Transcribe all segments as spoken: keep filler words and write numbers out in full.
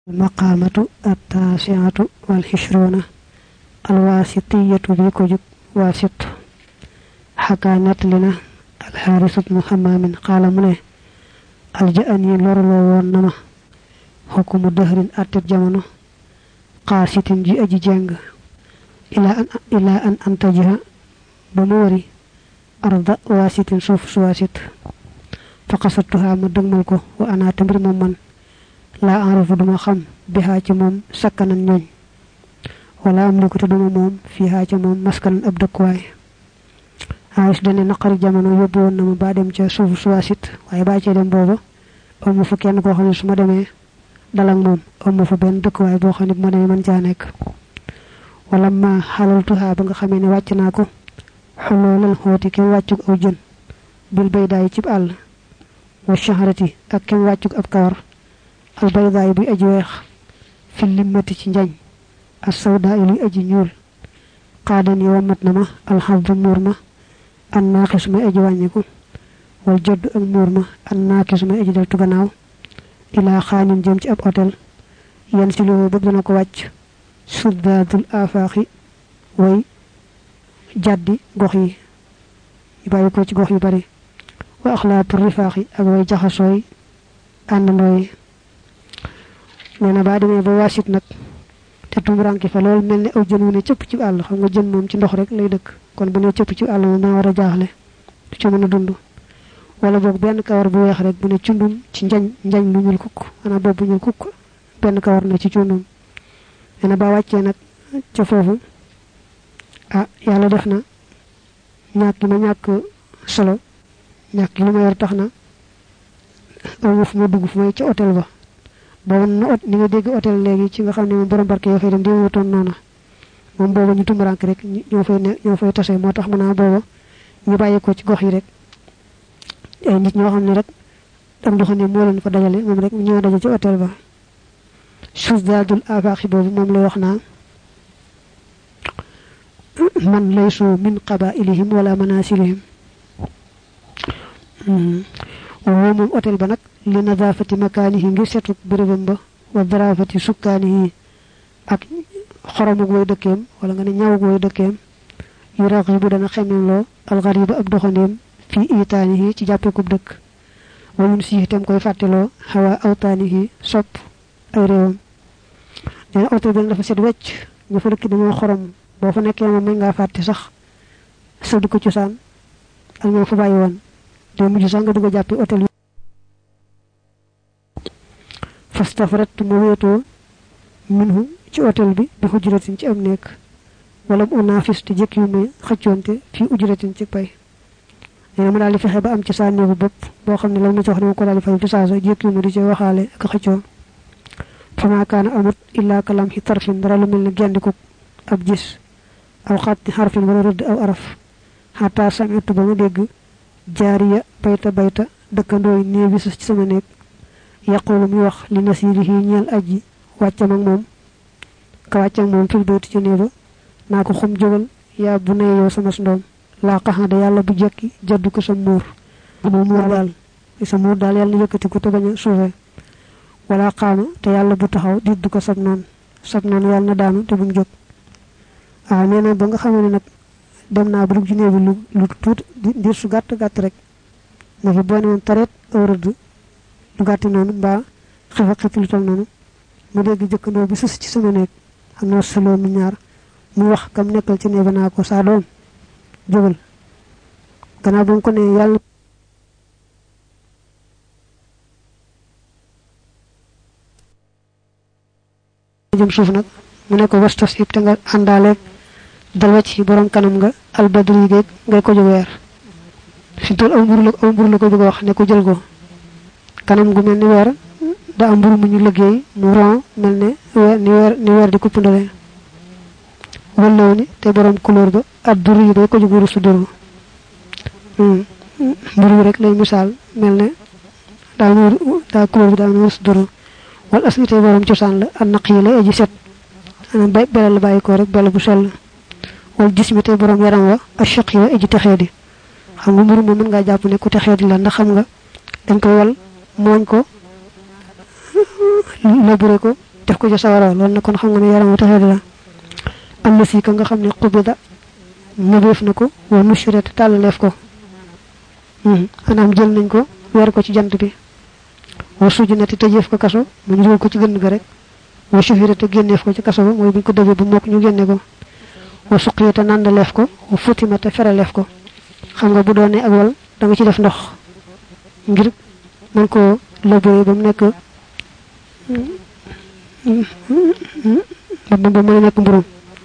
المقامة التاسعة والعشرون الواسطية بكجب واسط. حكى نتلنا الحارث بن حمام قال منه الجأني لورلو ونما حكم الدهر أتت جمنو قاسط جي أجي جنگ إلى أن, إلى أن أنتجها بموري أرض واسط صوف واسط فقصدتها مدغملكو وأنا تمر ممن لا أعرف دما خم بها ci mom sakanan ñoñ wala am liku duma mom fiha ci mom maskanan ab dekkway ayis dane naqari jamono yobbu won na ma ba dem ci suuf suwasit waye ba ci dem bobu amu fa kenn ko xamne suma demé dalak mom amu fa ben dekkway bo xamne mo demé man ca nek wala ma halaltuha ba nga xamé ni wacc nako xulolal xoti ki waccu aw jeun bil bayday ci all wa shahrati ak ki waccu ab kawar البيضاء بي اجي ويخ في اللمتي ci njañ السوداء لي اجي ñuul قادني ومتنما الحظ مورما الناقص ما اجي وانيكو والجد ak مورما الناقص ما اجي دلتو gannaaw الى خانين jëm ci ab hôtel yeen ci lo bëgg na ko wacc sudadul afaqi way jaddi gox yi yu bàyyi ko ci gox yu bari wa akhlaqur rifaqi ak way jaxasoy àndandoy neena ba demé ba wasit nak té tumuranki fa lol melni aw jeun wu ne cipp ci all xam nga jeun mom ci ndox rek lay dëkk kon bu ne cipp ci all na wara jaaxlé ci mëna dundu wala bok ben kawar bu weex rek bu ne ciundum ci njañ njañ lu ñul kukk ana bobu ñul kukk ben kawar na ci ciundum neena ba wacce nak ci fofu ah yalla def na ñak ma ñak solo ñak li ma yor taxna awu fu ma dugg fu may ci hôtel ba bobu no ni nga dégg hôtel légui ci nga xamné borom barké yo fay dem di wuton nona mom bobu ñu tumurank rek ñoo fay ñoo fay tassé motax mëna bobu ñu bayé ko ci gox yi rek ay nit ñoo xamné rek tam do xamné mo leen fa dajalé mom rek ñoo dajé ci hôtel ba suzdadul afaqi bobu mom lay wax na man laysu min qaba'ilihim wala manasilihim wa mom hôtel ba nak li nadafati makanihi ngir setu berebam ba wa darafati sukkanihi ak xoramu goy dekkem wala nga ne ñaw goy dekkem yu raqibu dana xamim lo al gharib ab doxandem fi itanihi ci jappé ko dekk walun ci tam koy fatelo hawa awtanihi sop ay rewam dina auto ben dafa set wecc ñu fa dekk dañu xoram bo fa nekké mom nga fatte sax sëdd ko ci san ak ñoo fa bayyi won do mu sax nga dugo jappé hôtel fastafrat mo weto minhu ci hôtel bi bi hujratin ci am nek wala mu nafis te jek yu may xëccionte fi ujratin ci pay neena ma dal fexé ba am ci sa neegu bop bo xamne la ma ci wax dama ko dal fay ci sa jek yu mu di ci waxale ak xëccio fama kana amut illa kalam hi tarfin dara lu melni gendiko ab gis aw xatti harfin wala rud aw araf hatta sami'tu ba mu deg jariya bayta bayta dekkandoy neebi ci sama nek yaqulu mi wax li nasirihi ñal aji waccam ak mom ka waccam mom fil beut ci neeba nako xum jogal ya bu ne yow sama ndom la qaxada yalla bu jekki jaddu ko sa mur bu mur dal sa mur dal yalla yëkëti ko to baña soufé wala qama te yalla bu taxaw diddu ko sab non sab non yalla na daanu te bu mu jog ah neena ba nga xamene nak dem na bu ci neebi lu lu tout dir su gatt gatt rek na fi boné won taret awradu du gatti nonu ba xefa xetul tol nonu mu dégg jëkkandoo bi sus ci sama nek amna solo mi ñaar mu wax kam nekkal ci neeba na ko sa doom jogal gana bu ko ne yalla jëm suuf nak mu ne ko wastas ip te nga andale dal wacc borom kanam nga al badri geek ngay ko jower fi tol aw mburu la aw mburu la ko bëgg wax ne ko jël ko kanam gu melni wër da am mburu mu ñu liggéey mu ron melni ni wër ni wër di ko pundale walaw ni te borom couleur ba aduru yi day ko joguru su duru hmm mburu rek lay misal melni da ñu da couleur da ñu su duru wal asli te borom ciosan la an naqi la aji set ana bay belal bay ko rek bel bu sel wal jismi te borom yaram wa ashqi wa aji taxedi xam nga mburu mo mën nga japp ne ku taxedi la ndax xam nga dañ ko wal moñ ko labouré ko def ko ci sawara loolu na kon xam nga ne yaram wu taxee la am si ka nga xam ne qubida mëbeef na ko wa nushrat tàllaleef ko anam jël nañ ko weer ko ci jant bi wa sujunati tëjeef ko kaso mu ñu dugal ko ci gënn ga rek wa shufirata génneef ko ci kaso ba mooy buñ ko dëjee bu mokk ñu génne ko wa suqiyata nandaleef ko wa futimata feraleef ko xam nga bu doone ak wal da nga ci def ndox ngir man ko lobé ba mu nekk ba ba mu nekk mburum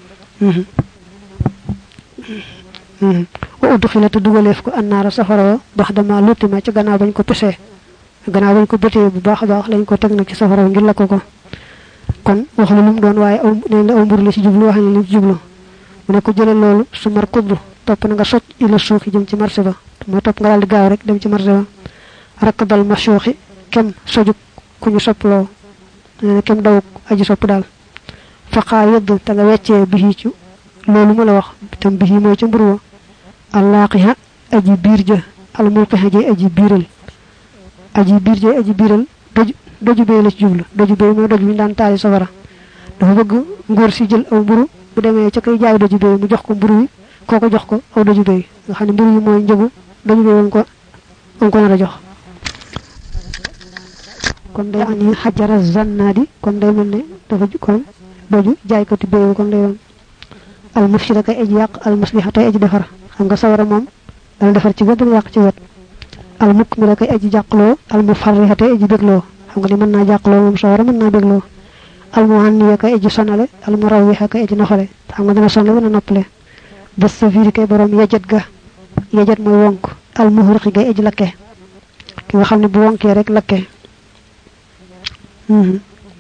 wa udkhilata dugaleef ko annara safara bax dama lutima ci gannaaw bañ ko pessé gannaaw bañ ko bëté bu baax baax lañ ko tek nak ci safara ngir lakko ko kon wax lu mu doon waye aw neena aw mbur la ci jublu wax ni li jublu mu ne ko jëlal lolu su mar kubru top na nga socc ila suuxi jëm ci marché ba mo top nga dal di gaaw rek dem ci marché ba rakdal mashuxi kem soju ku ñu sopplo neena kem daw aji sopp dal faqa yedd ta nga wéccé bi ci lolu ma la wax tam bi moy ci mburu allaqiha aji birja al mulqiha ji aji biral aji birja aji biral doj doju be la ci jublu doju be mo doj mi daan taali safara dafa bëgg ngor si jël aw mburu bu démé ci kay jaay doju be mu jox ko mburu wi koko jox ko aw doju be nga xamni mburu yi moy njëgu doju be won ko on ko na jox kon day ani hajara zannadi kon day melni dafa kon doju jaay ko ti be kon day won al mufsida kay aji yaq al muslihata aji defar xam nga sawara mom dal defar ci wet yaq ci wet al mukmila kay aji jaqlo al mufarrihata aji beglo xam nga ni mën na jaqlo mom sawara mën na beglo al muhanniya kay aji sonale al murawwiha kay aji noxale xam nga dana sonale dana noppale bas safiri kay borom yajat ga yajat moy wonk al muhriqi kay aji lakke ki nga xamni bu wonké rek lakke hmm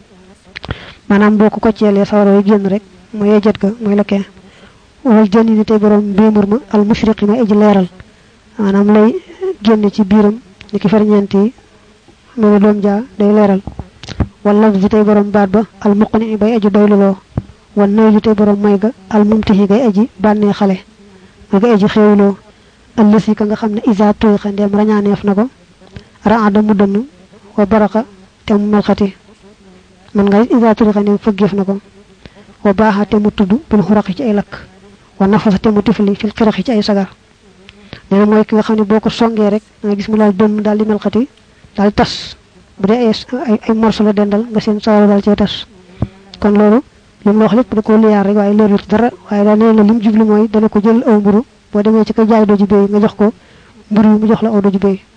manam boko ko ciélé sawara yi genn rek moy yajat ga moy lakke wal jannini tay borom bemur ma al mushriqi ma aji leral manam lay genn ci biram niki farñenti mo doom ja day leral wal lafzi tay borom baat ba al muqni bay aji doylulo wal nawji tay borom may ga al mumtihi gay aji banne xale ma gay aji xewlo al lasi ka nga xamne iza toy xandem rañaneef nako ra'ada mu dënn wa baraka tam melxati man nga iza toy xandem fëggeef nako wa baaxa te mu tuddu bil xuraqi ci ay lak wa nafasa te mu tifli fil qiraxi ci ay sagar neena moy ki nga xamni boko songé rek nga gis mu laal dënn dal di melxati dal tas bu dé ay ay morso la dendal nga seen sawara dal ci tas kon lolu lim wax lepp da ko liar rek waye leerul dara waye da neena lim jublu moy dana ko jël aw mburu bo démé ci kay jaay doju bey nga jox ko mburu mu jox la aw doju bey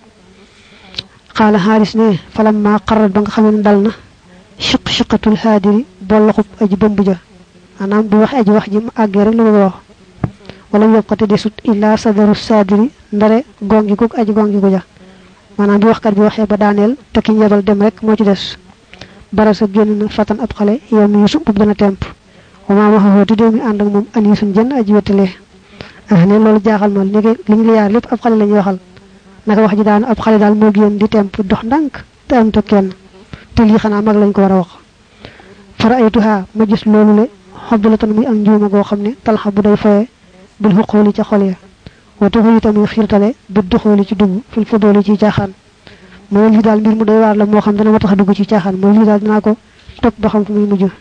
qala haris ne falamma qarrat ba nga xamne dalna shiq shiqatul hadiri bolaxub aji bombu ja anam bu wax aji wax ji mu agge rek lu wax wala yobati desut illa sadaru sadiri ndare gongi ko aji gongi ko ja manam bi wax kat bi waxe ba danel te ki ñebal dem rek mo ci dess barasa genn na fatan ab xale yow mi yusuf bu dana temp wa ma waxo di demi and ak mom ani sun jenn aji wetale ah ne lolu jaaxal ma li liñ li yaar lepp ab xale lañ waxal naka wax ji daan ab xale dal mo gën di temp dox ndank te am to kenn te li xana mag lañ ko wara wax fara'aytuha ma gis lolu le habdulatan muy am njuma go xamne talha bu day fay bil huquli ci xol ya wa tuxuli tamuy xirtale bu duxuli ci dugg fil fuduli ci caaxaan mo li dal mbir mu doy war la mo xam dana ma tax dugg ci caaxaan mo li dal dina ko top ba xam fu muy mujj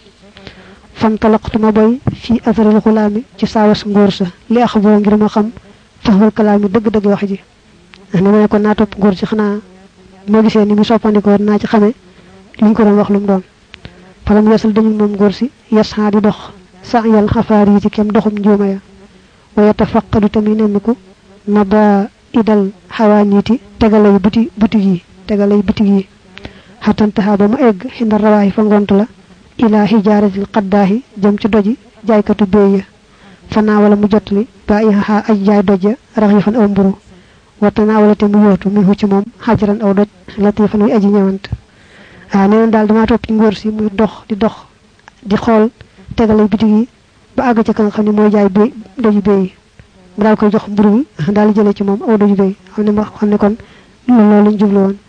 fan talaqtuma boy fi atharil khulami ci sawas ngor sa li ax bo ngir ma xam fahul kalami deug deug wax ji ne ma ko na top ngor ci xana mo gisé ni mi soppandiko na ci xamé liñ ko doon wax lu mu doon falam yasal dañu mom ngor si yasha di dox sa'yal khafari ci kem doxum njuma ya wa yatafaqadu taminamiku naba idal hawaniti tegalay buti buti yi tegalay buti yi hatan tahaba mu egg hinda rawahi fa ngont la ila hijaratil qaddahi jëm ci doji jaaykatu beey fana wala mu jotli baiha ay jaay dojja raxifan aw mburu watana wala te mu yotu mi hu ci mom hajran aw doj latifan wi aji ñewant ah neen dal dama top ci ngor si muy dox di dox di xol tegalay buti yi ba ag ci ka nga xamni moy jaay beey doji beey mu dal koy jox mburu mi dal jëlé ci mom aw doji beey xamni ma xamni kon loolu lañ jublu won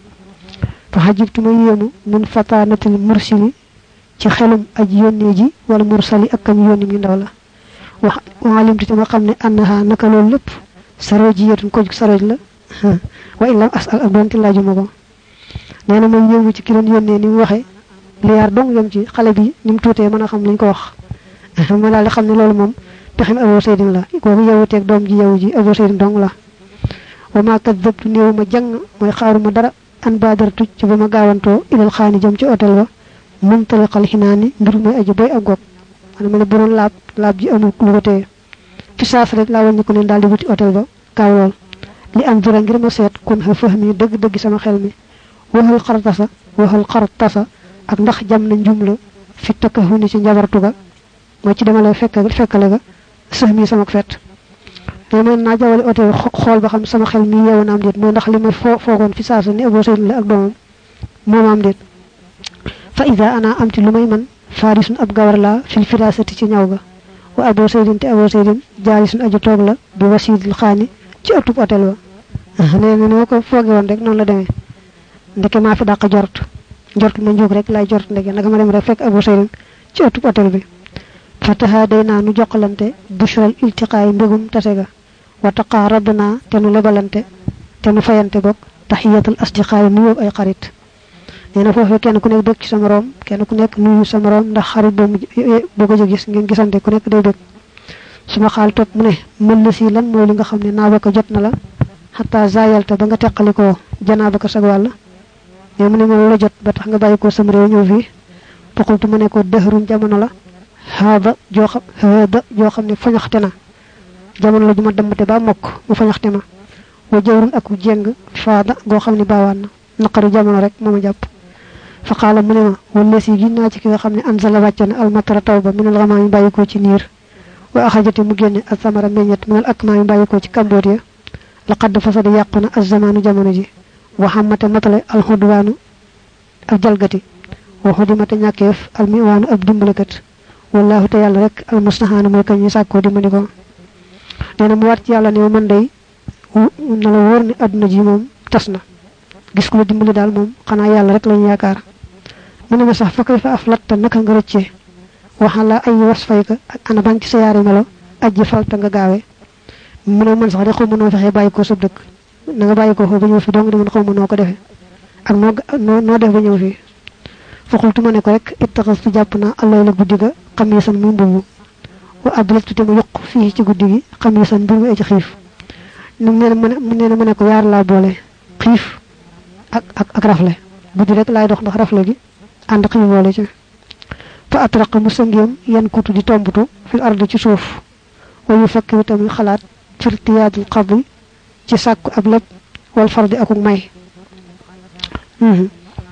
fa hajibtu ma yemu min fatanatil mursili ci xelum aji yonni ji wala mursali ak kam yonni mi ndaw la wax walimtu ci ma xamne annaha naka loolu lepp sarojiyatun ko saroj la wa illa asal ak donti laaju mako neena ma yemu ci ki doon yonne ni waxe liar dong yam ci xale bi nim tuté mëna xam liñ ko wax ma dal xam ni loolu mom pexim Abu Saydin la ko yewute ak dom ji yewu ji Abu Saydin dong la wa ma kadzabtu neewuma jang moy xaaruma dara an badartu ci bama gawanto ilal khani jëm ci hotel ba mum taliqal hinani mbir moy aji boy ak gog man ma bu don lab lab ji amul lu ko té ci saaf rek la wone ko ne dal di wuti hotel ba kaw lol li am dara ngir ma set kun ha fahmi deug deug sama xel mi waxal qartasa waxal qartasa ak ndax jam na njumla fi takahuni ci njabartu ga mo ci dama lay fekk fekkale ga sahmi sama fet te man na jawal hotel xol ba xam sama xel mi yew na am dit mo ndax limay fogon fi saasu ni Abu Saydin la ak doom mom am dit fa iza ana amti lumay man farisun ab gawar la fil firasati ci ñaw ga wa Abu Saydin te Abu Saydin jalisun aju tok la bi wasidil khani ci ëttu hotel ba neena no ko fogi won rek non la demé ndeke ma fi daq jort jort ma njog rek lay jort ndeke naka ma dem rek fek Abu Saydin ci ëttu hotel bi fataha dayna nu joxalante bushral iltiqay mbegum tasega wa taqarabna tanu lebalante tanu fayante bok tahiyatul asdiqay nuyu ay xarit neena fofu kenn ku nek bekk ci sama rom kenn ku nek nuyu sama rom ndax xarit bo bo ko gis ngeen gisante ku nek day bekk suma xal top mu ne mën la ci lan moy li nga xamne na ba ko jot na la hatta zayalta ba nga tekkaliko janaba ko sag wal ne mu ne mo la jot ba tax nga bayiko sama rew ñew fi pokultu mu ne ko dehrun jamono la hada jo xam hada jo xamne fañaxtena jamono la juma demate ba mok mu fañaxtema wa jawrun ak jeng faada go xamne bawan naqaru jamono rek moma japp fa qala mu ne ma wala ci ginna ci ki nga xamne anzala waccana al matara tawba min al ghamami bayiko ci nir wa akhajati mu genn al samara meñet min al akmami bayiko ci cambodia laqad fasada yaquna az zamanu jamono ji wa hamata matale al hudwanu al jalgati wa hudimata ñakef al miwanu ab dimbalekat wallahu ta yalla rek al mustahana moy kañ sakko dimbali ko neena mu wat ci yalla ne man day na la wor ni aduna ji mom tasna gis ko dimbali dal mom xana yalla rek lañ yaakar mune ma sax fa kay fa aflatta naka nga recce waxala ay wasfayka ana ban ci sa yaari melo aji falta nga gaawé mune man sax de xaw mëno fexé bayiko sa dëkk na nga bayiko fo ba ñëw fi dong di man xaw mëno ko defé ak no no def ba ñëw fi fa xultu mané ko rek ittaxastu jappna allah la guddiga xamisan mu mbubu wa ablatu te mu yokk fi ci guddigi xamisan bu mu ci xif ñu neena mané mu neena mané ko yar la bolé xif ak ak ak rafle buddi rek lay dox ndax rafle gi and xif bolé ci fa atraqa musangem yan kutu di tombutu fil ardi ci suuf wa yufakkiru tam xalaat firtiyadul qabl ci sakku ab lepp wal fardi akuk may hmm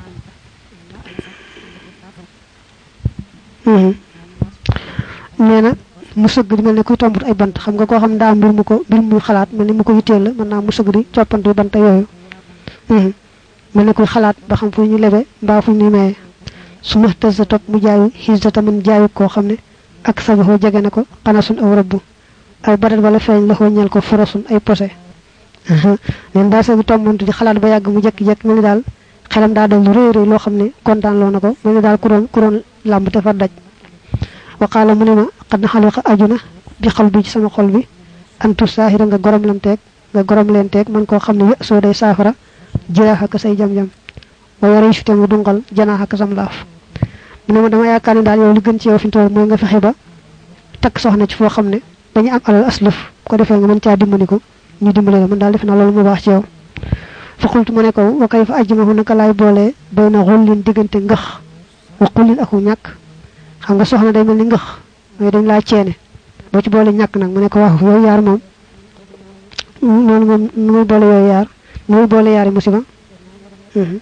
hmm neena mu seug di melni kuy tombut ay bant xam nga ko xam da mbir mu ko mbir mu xalaat melni mu ko yitel la man na mu seug di ciopante bant yoyu hmm melni kuy xalaat ba xam fu ñu lebe ba fu ñu may suma tazza top mu jaayu hizata man jaayu ko xamne ak sabaho jage nako qanasun aw rabbu ay badal wala feñ la ho ñal ko forosun ay posé len da sa tombuntu di xalaat ba yag mu jek jek melni dal xelam da dal reey reey lo xamne kontan lo nako melni dal ku ron ku ron lamb te fa daj wa qala munima qad khalaqa ajuna bi qalbi ci sama xol bi antu sahira nga gorom lam tek nga gorom len tek man ko xamne so day safara jiraha ka say jam jam wa yarish te mu dungal janaha ka sam laaf munima dama yakane dal yow li gën ci yow fi tol moy nga fexé ba tak soxna ci fo xamne dañu am alal asluf ko defé nga mën ca dimbali ko ñu dimbalé man dal def na lolu mu baax ci yow fa xultu mu ne ko wa kayfa ajmahu naka lay bolé bayna xullin digënté ngax wa qullin aku ñak xam nga soxna day melni ngax moy dañ la ciéné bo ci bolé ñak nak mu ne ko wax yow yar mom non mom muy bolé yow yar muy bolé yari musiba hmm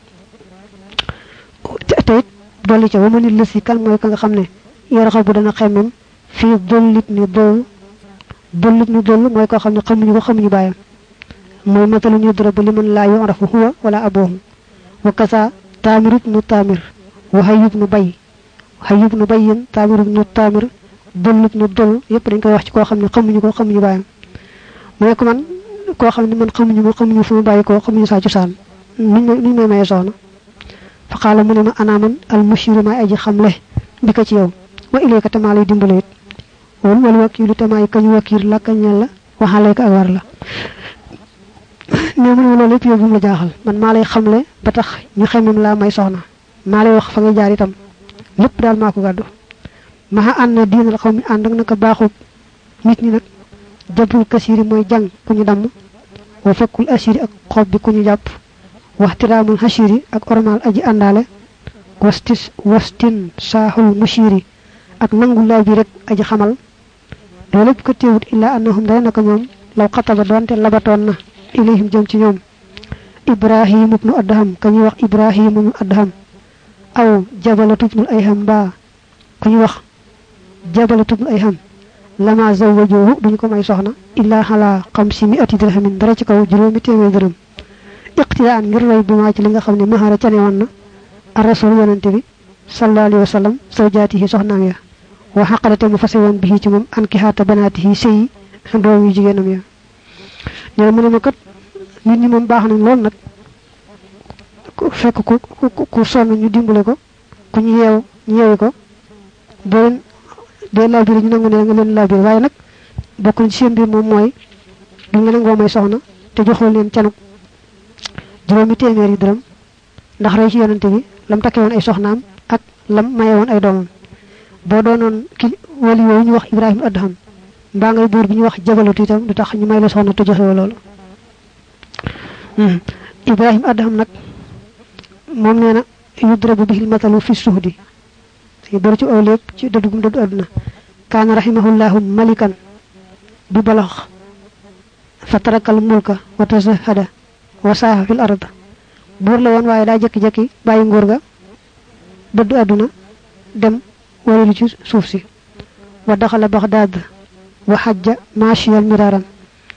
tay doli ci wama nit la ci kal moy ka nga xamné yar xaw bu dana xemem fi dolit ni do dolit ni dol moy ko xamné xamuñu ko xamuñu bayam moy matalu ñu dara bu liman la yu'rafu huwa wala abuhu wa kasa tamir ibn tamir wa hayy ibn bay hayy ibn bayyin tamir ibn tamir dolit ni dol yépp dañ koy wax ci ko xamné xamuñu ko xamuñu bayam moy ko man ko xamné man xamuñu ko xamuñu fu bayiko xamuñu sa ci saan ñu may may soxna fa qala munima ana man al mushiru ma aji xamle bika ci yow wa ilayka tama lay dimbalé won wal wakilu tama kañ wakil la kañ la waxale ka war la ne mu lolu lepp yow bu la jaaxal man ma lay xamle ba tax ñu xamim la may soxna maa lay wax fa nga jaar itam lépp daal maa ko gàddu maxa ànd na diinal xaw mi ànd ak naka baaxu nit ñi nag jabul kasiri mooy jàng ku ñu damm wa fakkul asiri ak xob bi ku ñu jàpp waxtiraamul xasiri ak ormal aji àndaale wastis wastin saaxul mushiri ak nangu laa bi rek aji xamal loolu lépp ko teewut illaa annahum day naka ñoom law xataba doonte labatoon na ilayhim jëm ci ñoom ibrahim ibnu adham ka ñuy wax ibrahim ibnu adham aw jabalatu ibnu ayham ba ku ñuy wax jabalatu ibnu ayham lama zawwajuhu duñ ko may soxna illa xalaa xamsi mi ati dirhamin dara ci kaw juróomi téeméer dërëm iqtidaan ngir roy bu maa ci li nga xam ne mahara cane woon na ar-rasul yonante bi sallallahu alayhi wa sallam zawjaatihi soxnaam ya wa xaqalate mu fase woon bi ci moom an ki xaata banaatihi sëyi doom yu jigéenam ya ñoo mu ne ma kat nit ñi moom baax nañ lool nag fekk ku ku ku sonn ñu dimbale ko ku ñu yeew ñu yeewi ko boo leen dee laabire ñu nangu ne nga leen laabire waaye nag bokk na ci seen biir moom mooy duñ nga nangoo may soxna te joxoo leen canuk juróomi téeméer yi dërëm ndax roy ci yonante bi lam takke woon ay soxnaam ak lam maye woon ay doomam boo doonoon ki wali yooyu ñu wax ibrahim adham mbaa ngay buur bi ñu wax jabalatu itam du tax ñu may la soxna te joxewoo loolu ibrahim adham nag moom nee na yudrabu bihil matalu fi suhdi si bari ci aw lépp ci dëddugum dëddu àdduna kaana rahimahullahu malikan bi balax fa tarakal mulka wa tazahada wa saaha fil ard buur la woon waaye daa jekki-jekki bàyyi nguur ga dëddu àdduna dem warilu ci suuf si wa daxala baxdaad wa xajja maashiyal miraaran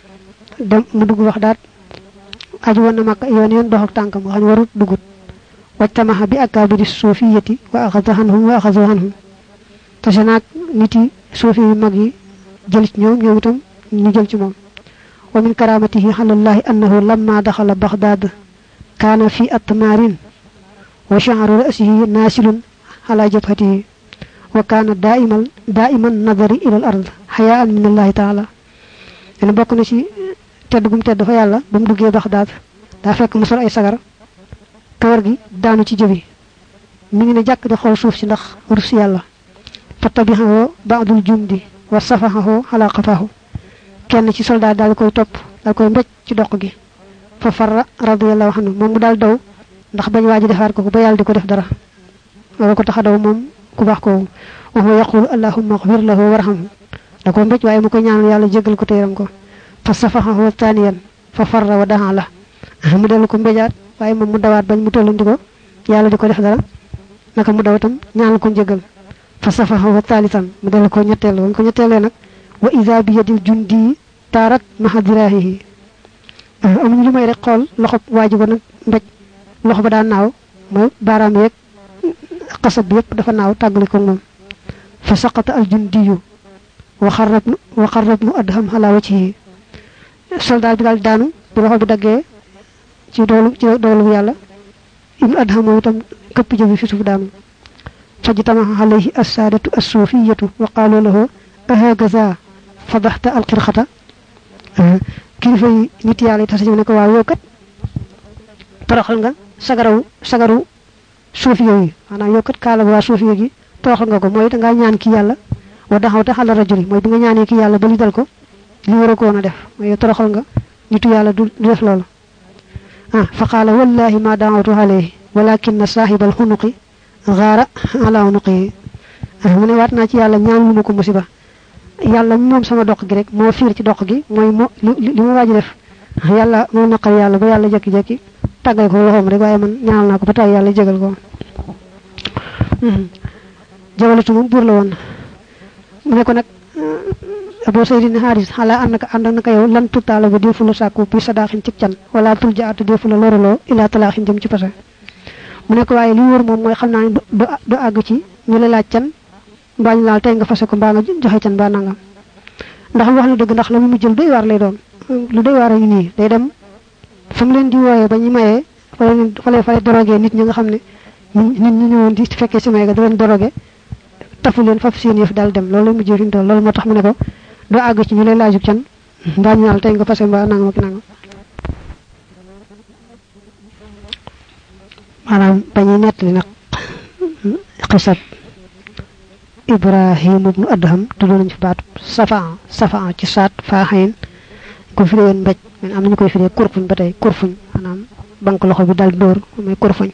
dem mu dugg baxdaad aju woon na Makka yoon yoon dox ak tànkam wax ñu warut dugut wajtamaha bi akaabiri suufiyati wa axada anhum wa axadu anhum tase naag nit yi suufi yu mag yi jël ci ñoom ñoom itam ñu jël ci moom wa min karamatihi alallahi annahu lamma daxala baxdaad kaana fi atmaarin wa sha'ru ra'sihi naasilun ala jabhatihi wa kaana daa'iman daa'iman nadari ila al ard xayaan min allahi taala len bokk na ci tedd gum tedd fa yàlla ba mu duggee Baxdaad daa fekk mu sol ay sagar kawar gi daanu ci jëbi mi ngi ne jàkk di xool suuf si ndax rus yàlla fa tabihahu ba'dul jumdi wa safahahu ala qafahu kenn ci soldat daal koy topp daal koy mbéj ci doq gi fa farra radiyallahu anhu moom mu daal daw ndax bañ waa ji defaat ko ba yàlla di ko def dara loolu ko tax a daw moom ku baax ko wa huwa yaqulu allahumma ighfir lahu warhamhu da ko mbéj waaye mu ko ñaanal yàlla jéggal ko téeram ko fa safahahu taniyan fa farra wa daha la mu dellu ko mbéjaat waaye moom mu dawaat bañ mu tollandi ko yàlla di ko def dara naka mu daw itam ñaanal ko njéggal fa safahahu talitan mu dellu ko ñetteel bañ ko ñetteelee nag wa iza bi yadil jundi taarat mahadirahihi amuñu lu may rek xool loxo waaji ba nag mbéj loxo ba daan naaw mooy baaraam yeeg xasab bi yëpp dafa naaw tàggali ko moom fa saqata al jundiyu wa xarrab wa xarrab nu adham ala wajhihi soldat bi daal daanu bu loxo bi daggee ci doolu ci doolu yàlla ibnu adham moom itam këpp jëbi fi suuf daanu fajtama alayhi assaadatu assuufiyatu wa qaalu lahu ahagaza fadaxta alxirxata kilifa yi nit yàlla yi tase ñu ne ko waaw yow kat toroxal nga sagaraw sagaru suufi yooyu maanaam yow kat kaala waa suufi gi toroxal nga ko mooy dangaa ñaan ki yàlla wa daxawta xala rajuli mooy bi nga ñaanee ki yàlla ba li dal ko li war a ko woon a def mooy yow toroxal nga nitu yàlla du def loolu ah fa qaala wallahi ma daawatu alayhi walakin saaxibal xunuqi gaara ala unuqihi mu ne waat naa ci yàlla ñaan lu ma ko musiba yàlla moom sama doq gi rek moo fiir ci doq gi mooy moo li ma waaji def yàlla moo naqal yàlla ba yàlla jekki-jekki tàggal ko loxoom rek waaye man ñaanal naa ko ba tey yàlla jégal ko jabalatu moom buur la woon mu ne ko nag Abu Saydin Haris xalaa ànd naka ànd naka yow lan tutaala ba deefu la sàkku bi sadaaxin ci can wala tul jaatu deefu la loraloo ilaa talaaxin jëm ci pase mu ne ko waaye li wóor moom mooy xam naa ne du du àgg ci ñu la laaj can mbaa ñu laal tey nga fase ko mbaa nga joxe can mbaa nangam ndax wax na dëgg ndax la mu mujjël doy waar lay doon lu doy waar a ngi nii day dem fa mu leen di wooyee ba ñu mayee fa leen fa lay fay dorogee nit ñi nga xam ne nit ñi ñëwoon di fekkee si may ga da leen dorogee tafu leen faf seen yëf daal dem loolu la mujjee fi mu toll loolu moo tax mu ne ko doo àgg ci ñu lay laajub can mbaa ñu laal tey nga fase mbaa nangam ak nangam maanaam bañuy nettali nag xisab Ibrahim ibn Adham tuddoon nañ fi baatu safa safa ci saat faaxayn ko fi won mbéj am nañu koy firé kurfuñ batay kurfuñ manam bank loxo bi dal door muy kurfuñ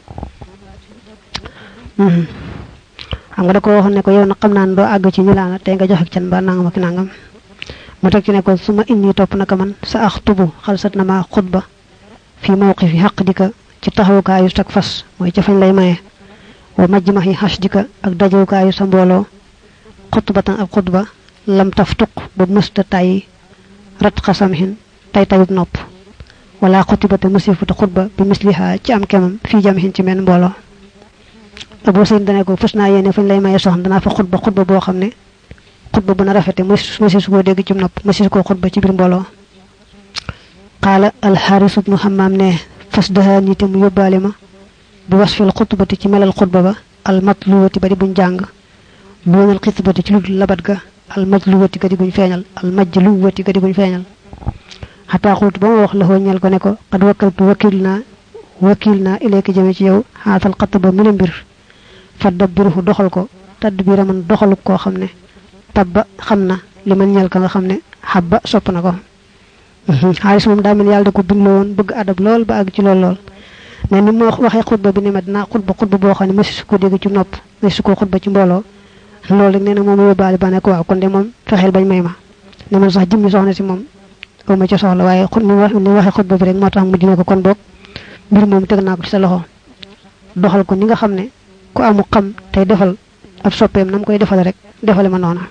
hmm xam nga da ko waxone ko yow na xam naan do ag ci ñu laana tay nga jox ak can ba nangam ak nangam mu tek ci ne ko suma inni top naka man sa akhtubu khalsat na ma khutba fi mawqifi haqdika ci taxawkaayu tak fas moy ci fañ lay maye wa majmahi hashdika ak dajewkaayu sa mbolo khutbatan ak khutba lam taftuq bu musta tay rat qasamhin tay tayub nopp wala khutbata musifatu khutba bi misliha ci am kemam fi jamhin ci men mbolo Abu Sayyid dana ko fasna yene fañ lay maye soxna dana fa khutba khutba bo xamne khutba bu na rafete musi su ko deg ci nopp musi ko khutba ci bir mbolo qala al haris ibn hammam ne fasdaha nitam yobale ma bi wasfil khutbati ci melal khutba ba al matluwati bari buñ jang bonal khutbati ci lu labat ga al majluwati kadi buñ feñal al majluwati kadi buñ feñal hatta khut ba wax la ho ñal ko ne ko qad wakaltu wakilna wakilna ilayka jame ci yow hatal qatba min mbir fadabbiruhu doxal ko tadbira man doxalu ko xamne tabba xamna liman ñal ka nga xamne habba sopp na ko haris mom da mel yalla da ko bind won bëgg adab lool ba ag ci lool lool né ni mo waxe khutba bi ni ma dina khutba khutba bo xamne messi ko dégg ci nopp messi ko khutba ci mbolo lool rek néna mom yobale bané ko waaw kon dé mom fexel bañ mayma né man sax jimmi soxna ci mom ko ma ci soxla waye khut ni wax ni waxe khutba bi rek motax mu dina ko kon bok mbir mom tek na ko ci sa loxo doxal ko ni nga xamne ku amu xam tay defal ab soppeem nam koy defal rek defale ma nona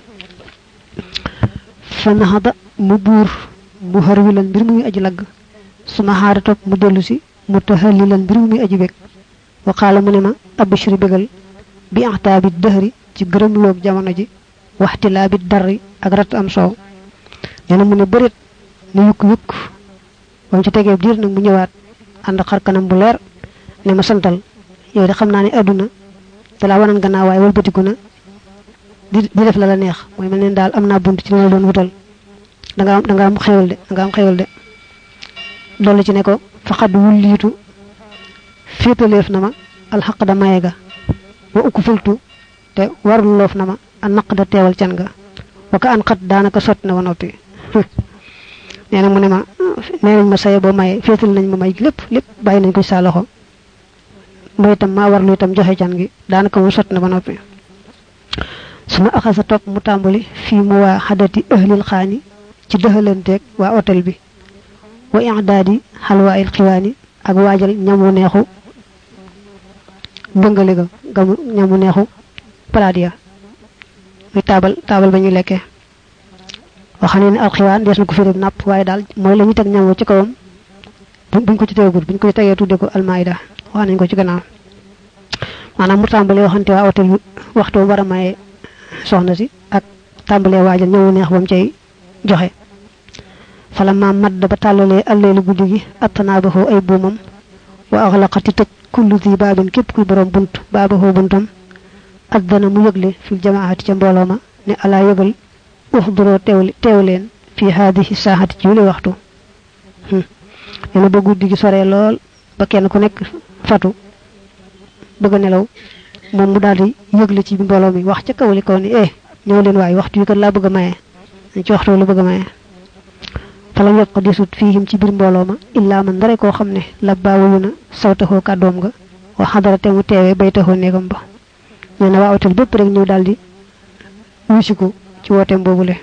fa nahada mubur mu harwilan bir muy aji lag suma haara top mu delu ci mutahallilan bir muy aji bek wa qala munima abshir begal bi ahtabi dahri ci gërem lok jamono ji waxti la bi darri ak rat am soow neena mu ne bërit ni yuk yuk bam ci tege dir nak mu ñëwaat and xar kanam bu leer ne ma santal yow de xamna ni aduna da la wanan gannaaw way wëlbatiku na di def la la neex moy mel ne dal amna buntu ci la doon wutal da nga am da nga am xewal de da nga am xewal de dolu ci ne ko faqad wulitu fetelef nama al haqq da mayega wa ukufultu te warul lof nama an naqda teewal can ga wa ka an qad danaka sot na wonopi neena mu ne ma neena ma saye bo maye fetul nañ ma may lepp lepp bay nañ ko sa loxo moy tam ma warlu tam joxe can gi danaka mu sot na ba nopi suma akhasa top mu tambali fi mu wa hadati ahlil khani ci dehalantek wa hotel bi wa i'dadi halwa al qiwani ak wajal ñamu neexu bëngale ga gamu ñamu neexu paladia mi tabal tabal bañu lekke waxane ni al qiwan des na ko fi nap waye dal moy lañu tek ñamu ci kawam buñ ko ci teegul buñ ko tege tudde ko al maida wax nañ ko ci gannaaw manam mu tambale waxante wa hotel waxtu wara maye soxna si ak tambale wajal ñamu neex bam cey joxe falamma madda ba talale allelu guddigi atanabahu ay bumam wa aghlaqati taj kullu dhi babin kep kuy borom buntu babahu buntam adana mu yegle fi jamaati ci mbolo ma ne ala yegal uhduro tewli tewlen fi hadhihi sahati ci wuli waxtu hmm ene ba guddigi sore lol ba kenn ku nek fatu bëgg nelaw mom mu daldi yegle ci mbolo mi wax ci kawli ko ni eh ñew leen way waxtu yu ko la bëgg maye ci waxtu lu bëgg maye fala yaq disut fihim ci bir mbolo ma illa man dara ko xamne labbawuna sawtahu kadom ga wa hadarate mu tewe baytahu negam ba ñena wa hotel bepp rek ñu daldi wusiku ci wotem bobule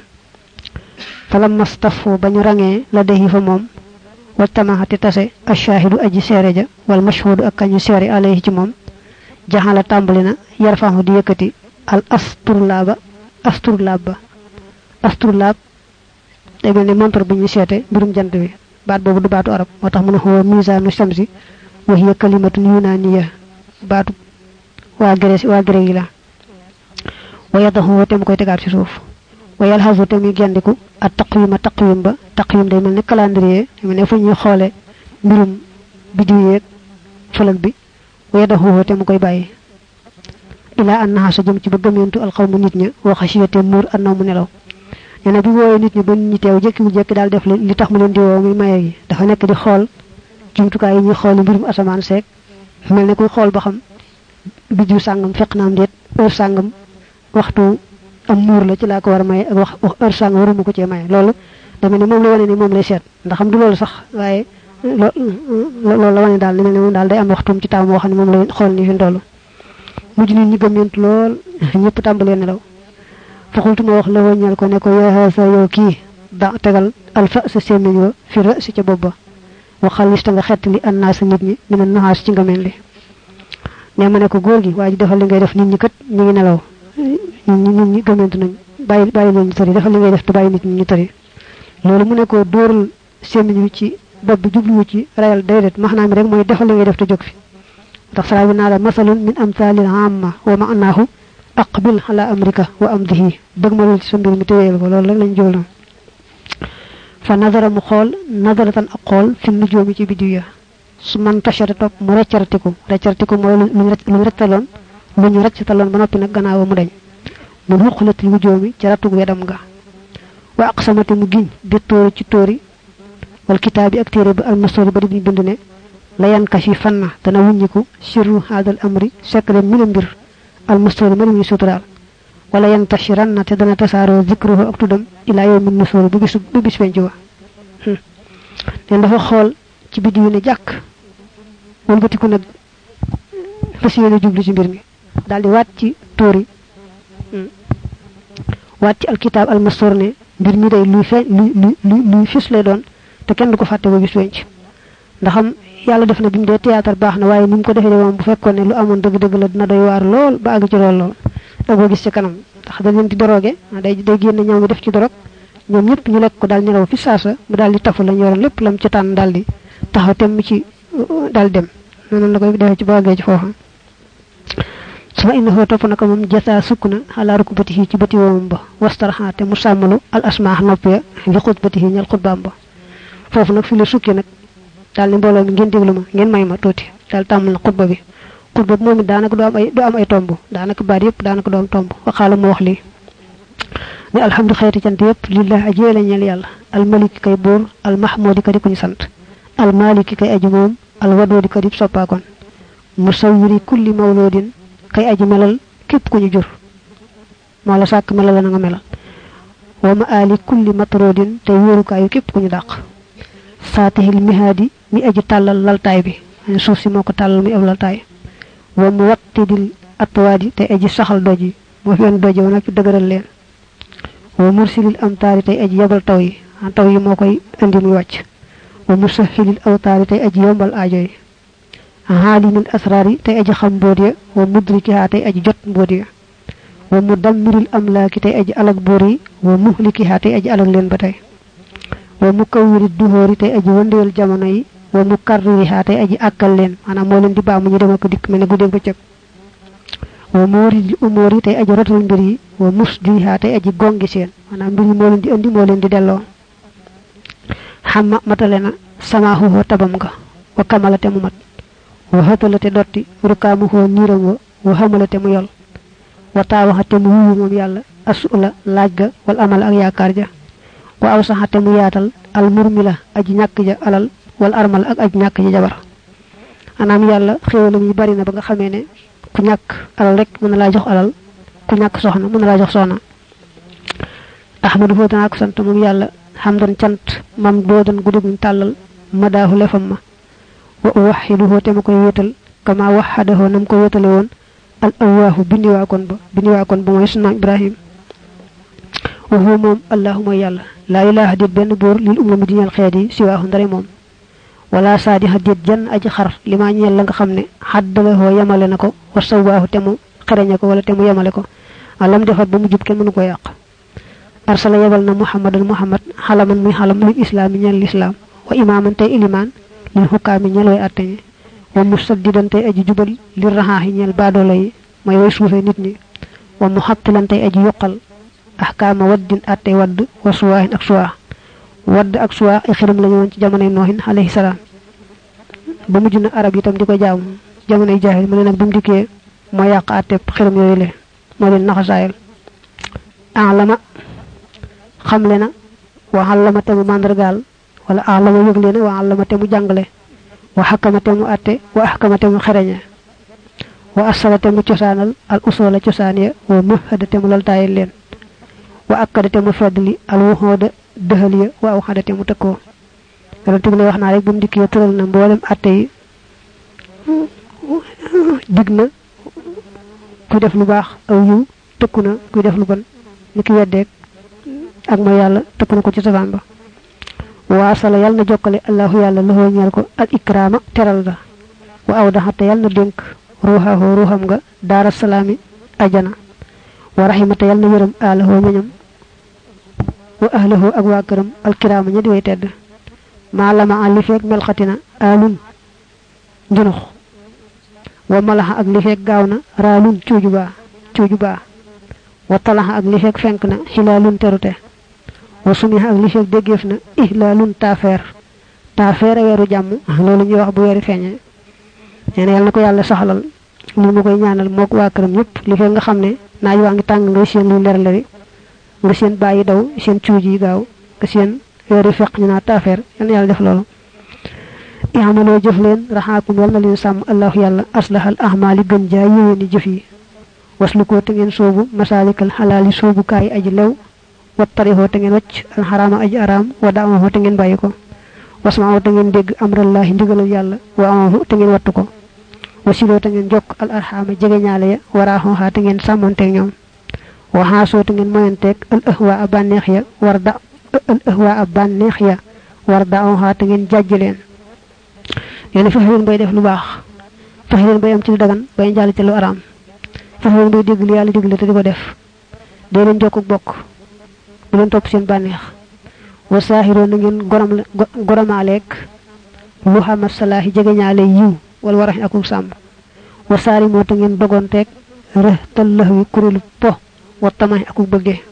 fala mastafu bañu rangé la dehi fa mom wa tamahati tase ashahidu aji sereja wal mashhudu ak ñu sere alayhi ci mom jahala tambalina yarfahu di yëkëti al asturlaba asturlaba asturlab day melni montor bu ñu sété mbirum jant bi baat bobu du baatu arab motax mu ne huwa mizanu shamsi wa hiya kalimatun yunaniyya baatu wa greci wa greci la wa yadahu tam koy tegaat ci suuf wa yalhazu tam gendiku at taqwim taqwim ba taqwim day melni calendrier melni fu ñu xolé mbirum bidiw yek falak bi wa yadahu tam koy bayyi ila annaha sajum ci bëggamentu al qawmu nit ña wa khashiyatu mur annamu nelaw ñene bi woy nit ñi ba ñi teew jekki mu jekki dal def li tax mu leen di wo muy maye yi dafa nek di xol jumtukaay yi ñi xol mbirum asaman sek melni kuy xol ba xam bidiw sangam fekk naam deet heure sangam waxtu am nuur la ci la ko war may ak wax heure sangam waruma ko ci may lolu dama ne mom la wone ni mom lay set ndax xam du lolu sax waye lolu la wone dal ni mom dal day am waxtum ci taw mo xamni mom lay xol ni fi ndolu mujj nit ñi gëmënt lool ñepp tambalé nelaw faxultu ma wax la woñal ko ne ko ya sa yow ki da tegal alfa sa semiñ wa fi ra'si ci bobba waxal lista nga xet li annas nit ñi min an-nahas ci nga melni ne ma ne ko goor gi waji defal li ngay def nit ñi kat ñi ngi nelaw nit ñi gëmënt nañ bayyi bayyi ñu tari defal li ngay def te bayyi nit ñi tari lolu mu ne ko doorul semiñ wi ci bob jublu ci rayal dedet maxna mi rek moy defal li ngay def te jog fi tax sarabi na la masalun min amsalil amma wa ma'nahu aqbil ala amrika wa amdihi degmal ci mbir mi teyel ko lolu lañ jolna fa nazara mu xol nazaratan aqol fi nujomi ci bidiya su man tashara top mu reccartiku reccartiku moy lu lu rectalon lu ñu rectalon ba nopi nak gannaaw mu dañ mu huqulati wujomi ci ratu wedam ga wa aqsamati mu giñ bi tori ci tori wal kitabi ak téré ba al masori ba di bind ne la yan kashi fanna dana wuñiku sirru hadal amri sekre min mbir al masori ma ñu sutural wala yan tashiranna te dana tasaro zikruhu ak tudam ila yawmin nusur bu bisu bu bis penju wa te dafa xol ci bidiyu ne jak won batiku nak fasiyene jublu ci mbir mi daldi wat ci tori wat ci al kitab al masur ne mbir mi day luy feñ luy luy luy fis lay doon te kenn du ko fatte ba bis wenc ndaxam yalla def na bimu de théâtre baxna waye nim ko defé mom bu fekkone lu amon deug deug la dina doy war lool ba ag ci lool lool da go gis ci kanam ndax da leen di doroge day day genn ñaw mi def ci dorog ñom ñepp ñu lek ko dal ñelaw fi saasa mu dal di tafu la ñoron lepp lam ci tan dal di taxaw tem ci dal dem non la koy defé ci bagé ci fofu sama innahu top naka mom jata sukuna ala rukbatihi ci bati wom ba wastarha te musamalu al asma' noppé li khutbatihi ñal khutbam ba fofu nak fi la sukki nak dal ni mbolo mi ngeen deglu ma ngeen may ma tuti dal tamal khutba bi khutba momi danaka do am ay do am ay tombu danaka baat yep danaka do am tombu waxala mo wax li ni alhamdu khayti cant yep lillahi ajela ñal yalla al malik kay bor al mahmud kay ko ñu sant al malik kay aji mom al wadud kay dip soppa kon musawwiri kulli mawludin kay aji melal kep ku ñu jur mo la sak melal la nga melal wa ma ali kulli matrudin tay yoru kay kep ku ñu dak fatihil mihadi mi aji talal laltay bi suuf si moko talal mi eblal tay wa muwattidil atwadi tay aji saxal doji mo fi en doji wona fi deugaral len wa mursilil amtari tay aji yabal taw yi taw yi mokoy andi muy wacc wa musahhilil awtari tay aji yombal aajoy halimul asrari tay aji xam bodiya wa mudrikiha tay aji jot bodiya wa mudammiril amlaki tay aji alag bori wa muhlikiha tay aji alag len batay wa mukawwirid duhuri tay aji wondel jamono yi wa mukarririha tay aji akal len manam mo len di baamu ñu dem ko dik melni gudde beccëk wa murid umuri tay aji rotal mbir yi wa musdiha tay aji gongi seen manam mbir mo len di andi mo len di delo hamma matalena samahu ho tabam ga wa kamalate mu mat wa hatalate dotti rukamu ho niram wa hamalate mu yol wa tawahate mu wu mom yalla asula lajga wal amal ak yaakar ja wa awsahate mu yaatal al murmila aji ñak ja alal wal armal ak aji ñak ja jabar anam yalla xewalam yi bari na ba nga xamé ne ku ñak alal rek mëna la jox alal ku ñak soxna mëna la jox soxna ahmadu fo tan ak sant mom yalla hamdan cant mam dodan gudum talal madahu lefam ma wa uwahhiduhu te ma koy wétal kama wahhadahu nam ko wétalé won al awahu bindi wa kon ba bindi wa kon ba moy sunna ibrahim wa huwa mom allahumma yalla la ilaha dit ben bor lil ummi dinal khaydi siwa ndare mom wala sadi hadit jan aji xar lima ñel la nga xamne haddala ho yamale nako wa sawahu temu xereña ko wala temu yamale ko alam defat ba mu jub ken mënu ko yaq arsala yabal na muhammadan muhammad halaman muy halam muy islam ñel l'islam wa imaman tay iliman lil hukami ñel way atté wa musaddidan tay aji jubal lir rahahi ñel badolo yi may way suufé nit ñi wa muhattilan tay aji yokal ahkama waddin atté wadd wa suwahin ak suwa wadd ak suwa ay xiram lañu won ci jamono nohin alayhi salam ba mu juna arab itam diko jaamu jamono jahil mu ne nak bum diké mo yaq atté xiram yoy le mo len naxasayal alama xamlena wa allama tamu mandargal wala alama yoglena wa allama tamu jangale wa hakama tamu atté wa ahkama tamu xereña wa asalate mu cosaanal al usula cosaan ya wa muhadate mu laltaayal leen wa akkadate mu feddli al wuxooda dëxal ya wa aw xadate mu tëkkoo yonent bi wax naa rek bu mu dikkee tëral na mboolem atte yi dig na ku def lu baax aw yiw tëkku na kuy def lu bon ni ki weddeek ak ma yàlla tëkku na ko ci safaan ba waasala yàlla na jokkale allahu yàlla loxoo ñeel ko al ikraama teral ga wa aw daxate yàlla na dénk ruuxahu ruuxam nga daara salaami ajana wa rahimata yàlla na yërëm alahoo ñoñam wa ahlahu ak waa këram alkiraama ña di way tedd maa lama an li feeg melxatina alun njunux wa malaxa ak li feeg gaaw na raalun cuuju baa cuuju baa wa talaxa ak li feeg fenk na xilaalun terute wa sumiha ak li feeg déggeef na ihlaalun taafeer taafeer a weeru jàmm loolu ñuy wax bu weeri feeñe nee na yàlla na ko yàlla saxalal li mu koy ñaanal mook waa këram ñëpp li feeg nga xam ne naaj waa ngi tàng ngay seen luy lerleri nga seen bàyyi daw seen cuuj yi gaaw nga seen weeri feq ñu naa taafeer yal na yàlla def loolu ihamaloo jëf leen raxaakum yal na leen sàmm allahu yàlla aslahal ahmaali gën jaay yéwéeni jëf yi waslu ko te ngeen soobu masaalikal xalaali soobu kaay aji lew wat tarixoo te ngeen wacc alxaraama aji araam wa daamaxoo te ngeen bàyyi ko wasmaxoo te ngeen dégg amrallaahi ndigalal yàlla wa amahu te ngeen wattu ko wasiloo te ngeen jokk al arxaama jege ñaale ya waraaxooxaa te ngeen sàmmonteeg ñoom waxaasoo te ngeen moyanteeg al ahwa a bànneex ya war da al ahwa a bànneex ya war daoxaa te ngeen jàjj leen yéen fexe leen bay def lu baax fexe leen bay am ci lu dagan bay njàll ci lu araam fexe leen bay dégg li yàlla digle te di ko def day leen jokk bokk bu leen topp seen bànneex wa saaxiroo na ngeen gorom goromaaleeg lu xamat salaahi jege ñaale yiw wala warax akuk sàmm wa saari moo te ngeen dogonteeg rë tal lëx wi kuréelu po wa tamax akuk bëggee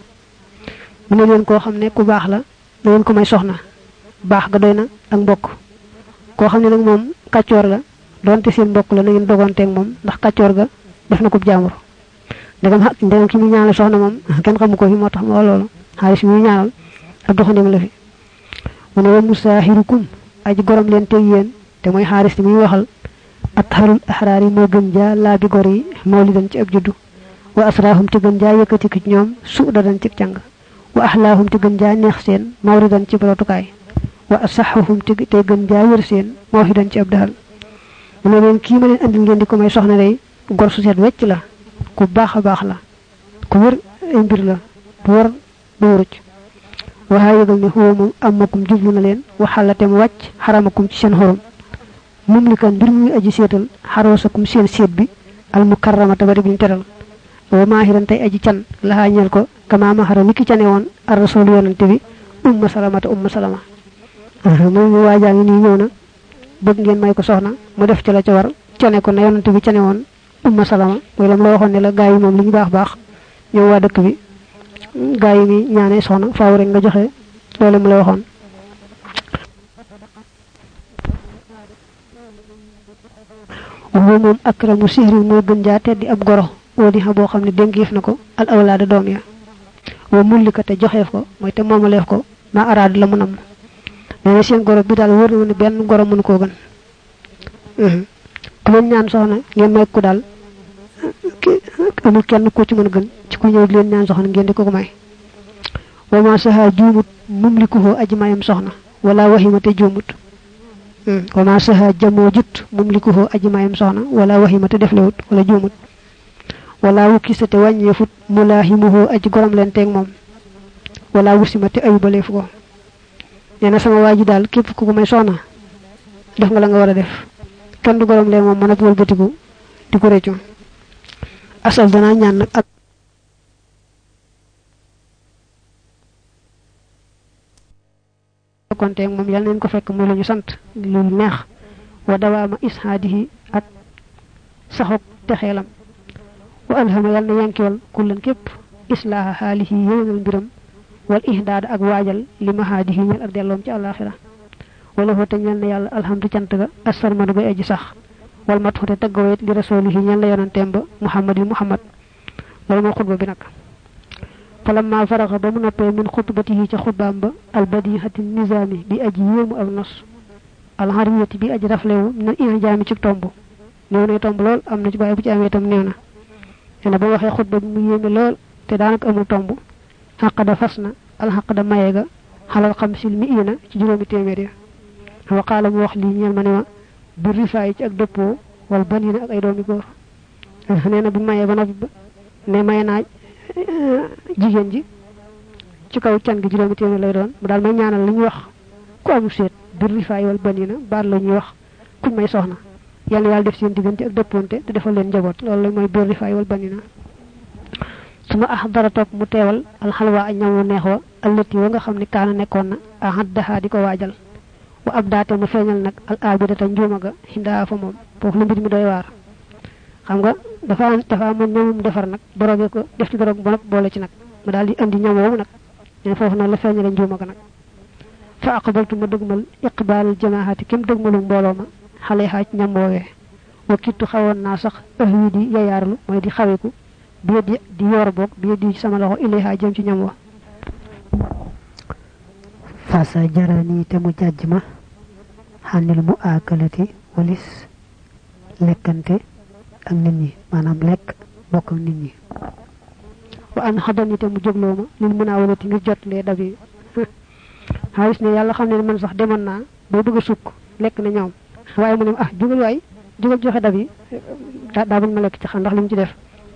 mu ne leen koo xam ne ku baax la da leen ko may soxna baax ga doy na ak mbokk koo xam ne nag moom kàccoor la doonte seen mbokk la na ngeen dogonteeg moom ndax kàccoor ga def na ko jaambur ndegam xa ndegam ki muy ñaanal soxna moom kenn xamu ko fi moo tax moo loolu xaalis muy ñaanal ak doxandéem la fi mu ne wa musaahirukum aji gorom leen teg yéen te mooy xaaris ti muy waxal atharul ahraar yi moo gën jaa laa bi gor yi mawlidan ci ab juddu wa asraahum te gën jaa yëkkati ci ñoom su dadan ci càng wa ahlaahum te gën jaa neex seen mawridan ci borotukaay wa asaxahum te te gën jaa wër seen mawhidan ci ab dahal mu ne leen kii ma leen andil ngeen di ko may soxna day gor su seet wecc la ku baax a baax la ku wër ay mbir la du war du wëruc waxaa yëgal ne xuwa moom amakum jublu na leen waxalate mu wàcc xaramakum ci seen xorom mum li kan mbir muy aji seetal xaroosakum seen seet bi al mukarramata bari buñu teral wa maahiran tey aji can laxaa ñeel ko kama mahara niki cane woon ar rasul yonante bi umma salamata umma salama moom mu waajaa ngi nii ñëw na bëgg ngeen may ko soxna mu def ci la ca war cane ko na yonante bi cane woon umma salama mooy lam la waxoon ne la gaa yi moom li ñu baax baax ñëw waa dëkk bi gaa yi mi ñaane soxna faaw rek nga joxe loolu mu la waxoon moom akramu sihrin mooy gën jaa teddi ab goro woo di xa boo xam ne dénkiif na ko al awlaada doom ya wa mullika te joxeef ko mooy te moomaleef ko ma araad la mu nam nee na seen goro bi daal wóor na ne benn goro mënu koo gën ku leen ñaan soxna ngeen may ko daal amul kenn ko ci mën a gën ci ku ñëw di leen ñaan soxna ngeen di ko ko may wa ma saha juumut mumlikuhu aji mayam soxna wala waxima te juumut wa ma saha jamoo jut mumlikuhu aji mayam soxna wala waxima te deflewut wala juumut wala wukkisa te wàññeefut mulaahimuhu aji gorom leen teeg moom wala wusima te ayubaleefu ko nee na sama waa ji daal képp ku ko may soxna def nga la nga war a def kenn du gorom leen moom mën a wëlbatiku di ko réccu asal danaa ñaan nag ak konte moom yal neen ko fekk muy lañu sant lu neex wa dawaama ishaadihi ak saxok texeelam wa alhama yal na yankiwal kullan képp islaaha xaalihi yéwénal mbiram wal ihdaad ak waajal li mahaadihi ñel ak delloom ci àllaaxira wala foo te ñel na yàlla alhamdu cant ga asarmadu bay aji sax wal mat xote taggawet li rasulihi ñel na yonanteem ba muhammadin muhammad loolu mooy xutba bi nag falamma faraxa ba mu noppee min xutbatihi ca xutbaam ba albadihati nizaami bi aji yéemu ak nos alhariyati bi aji raflewu min al ihjaami ci tomb néew na tomb lool am na ci bàyyi bu ci amee itam néew na nee na ba waxee xutba bi mu yéeme lool te daanaka amul tomb xaqada fas na alxaqda maye ga xalal xam sil mi ina ci juróomi téeméer ya wa qaala mu wax lii ñeel ma ne ma bu rifaay ci ak dëppoo wal banina ak ay doomi góor nee na bi maye ba noppi ne maye naa jigéen ji ci kaw can gi juróomi téeméer lay doon mu daal may ñaanal li ñuy wax ku amu seet bu rifaay wal banina baat la ñuy wax kuñ may soxna yàlla yàlla def seen diggante ak dëppoonte te defal leen njaboot loolu la mooy bu rifaay wal banina suma ahdara topp mu teewal alxalwa ak ñamu neex wa allati wa nga xam ne kaana nekkoon na ahaddaha di ko waajal wa ab daate mu feeñal nag al abidata njuuma ga xindaa fa moom foofu la mbir mi doy waar xam nga dafa am dafa amoon ñamum defar nag doroge ko def ci dorog ba nag boole ci nag mu daal di andi ñam woowu nag ne foofu nag la feeñale njuuma ga nag fa aqbaltu ma dëgmal iqbaalul jamaahati kim dëgmalu mbooloo ma xale xaaj ñam woowee wa kittu xawoon naa sax ëhwi di yayaarlu mooy di xaweku bi di di yor bok bi di sama loxo ilayha jëm ci ñam wa fasa jarani te mu jajjma hanil mu akalati walis lekkante ak nit ñi manam lek bokk nit ñi wa an xadani te mu jogloma lil munawalati ngir jotle dabi xaalis ne yàlla xam ne man sax demoon naa bay bëgg a sukk lekk na ñoom waaye mu ne ah jugal waay jugal joxe dab yi daa bañ ma lekk ci xam ndax li mu ci def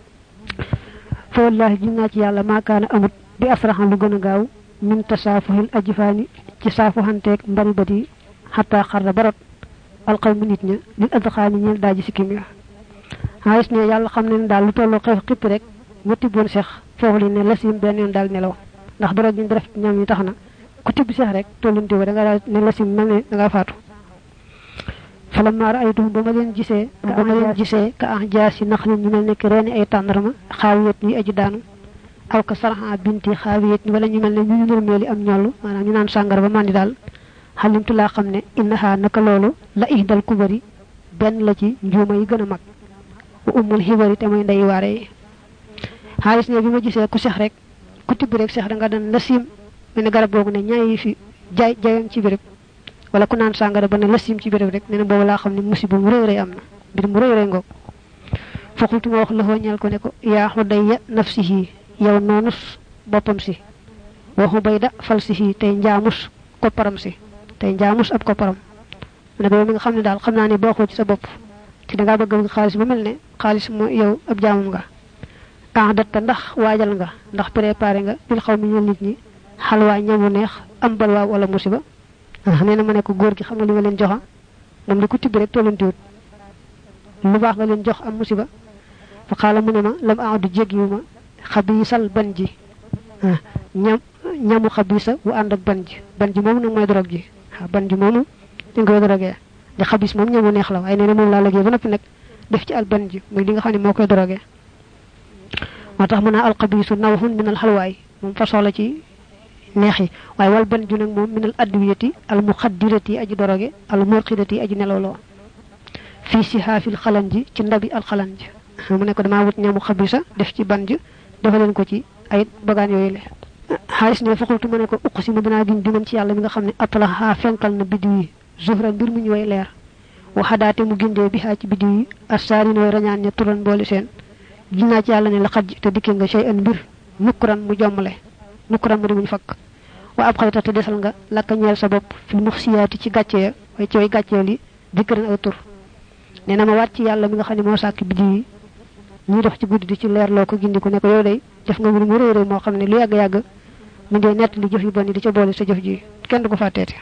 fa wallahi jinna ci yàlla maakaana amut bi asrahan lu gën a gaaw min tasaafuhil ajfaani ci saafuhanteeg mbari bati xataa xarra barot alqawmu nit ña lil adxaani ñeel daaji sikkim ya xaalis ne yàlla xam ne daal lu tolloo xew xipp rek mu tibboon seex foofu li ne la sim benn yoon daal nelaw ndax dara ñu def ñam yi tax na ku tibb seex rek tollunti wa da nga daal ne la sim mel ne da nga faatu falamma ra'aytuhum bama leen gisee bama leen gisee ka ahjaasi naxlin ñu mel ne ki reeni ay tàndarma xaawiyat ñuy aji daanu aw ka sarha binti xaawiyat wala ñu mel ne ñu nërmeeli am ñollu maanaam ñu naan sàngara ba mandi daal xalimtu laa xam ne innaha naka loolu la ihdal kubari benn la ci njuuma yi gën a mag wa ummul xibari te mooy ndey waare yi xaalis ne bi ma gisee ku sex rek ku tibb rek sex da nga dan la sim mel ne garab googu ne ñaay fi jaay jaayoon ci béréb wala ku naan sàngara ba ne la sim ci béréb rek nee na boobu laa xam ne musiba mu rëy rëy am na mbir mu rëy rëy ngoog faqultu ma wax la ñal ko ne ko yaa xudayya nafsihi yow noonus boppam si waxu bayda falsihi tey njaamus kopparam si tey njaamus ab kopparam ne ko yow mi nga xam ne daal xam naa ne boo xoo ci sa bopp te da ngaa bëgg bëgg xaalis ba mel ne xaalis moo yow ab jaamum nga ah datta ndax waajal nga ndax préparé nga bil xaw mi ñeel nit ñi xalwaa ñamu neex am balwaa wala musiba nee na ma ne ko góor gi xam nga li nga leen joxa moom di ko tibb rek tollantiwut lu baax nga leen jox am musiba fa xaala mu ne ma lam aadu jéggiwu ma xabiisal ban ji ñam ñamu xabiisa bu ànd ak ban ji ban ji moom nag mooy drogue ji waaw ban ji moomu dañ koy drogué di xabiis moom ñamu neex la waaye nee na moom laa liggéey ba noppi nag def ci al ban ji muy li nga xam ne moo koy drogué moo tax mu naa alxabiisu nawxun min al xalwaay moom façon la ci neex yi waaye wal ban ju nag moom min al adwiyati al muxaddirati aji drogué al murqidati aji nelawloo fii si haafil xalan ji ci ndabi al xalan ji mu ne ko damaa wut ñamu xabiisa def ci ban ji dafa leen ko ci ay bagaan yooyu le xaalis ne faxultu ma ne ko uq si ma dinaa giñ diman ci yàlla mi nga xam ne atlaha fenkal na biddiw yi zuhra mbir mu ñu way leer waxadaate mu gindee bi xaa ci biddiw yi assaarin way rañaan ña turan booli seen giñ naa ci yàlla ne la xaj te dikke nga sey an mbir nukkuran mu jommale nukkuran mu di muñ fakk wa ab xayta te desal nga lakka ñeel sa bopp fi muxsiyaati ci gàcce ya way ci way gàcceel yi dikkaran aw tur nee na ma waat ci yàlla mi nga xam ne moo sàkk biddiw yi ñuy dox ci guddi di ci leer loo ko gindiku ne ko yow day def nga mbir mu réy réy moo xam ne lu yàgg yàgg mu ngi nett li jëf yu bon yi di ca boole sa jëf ji kenn du ko fàtteete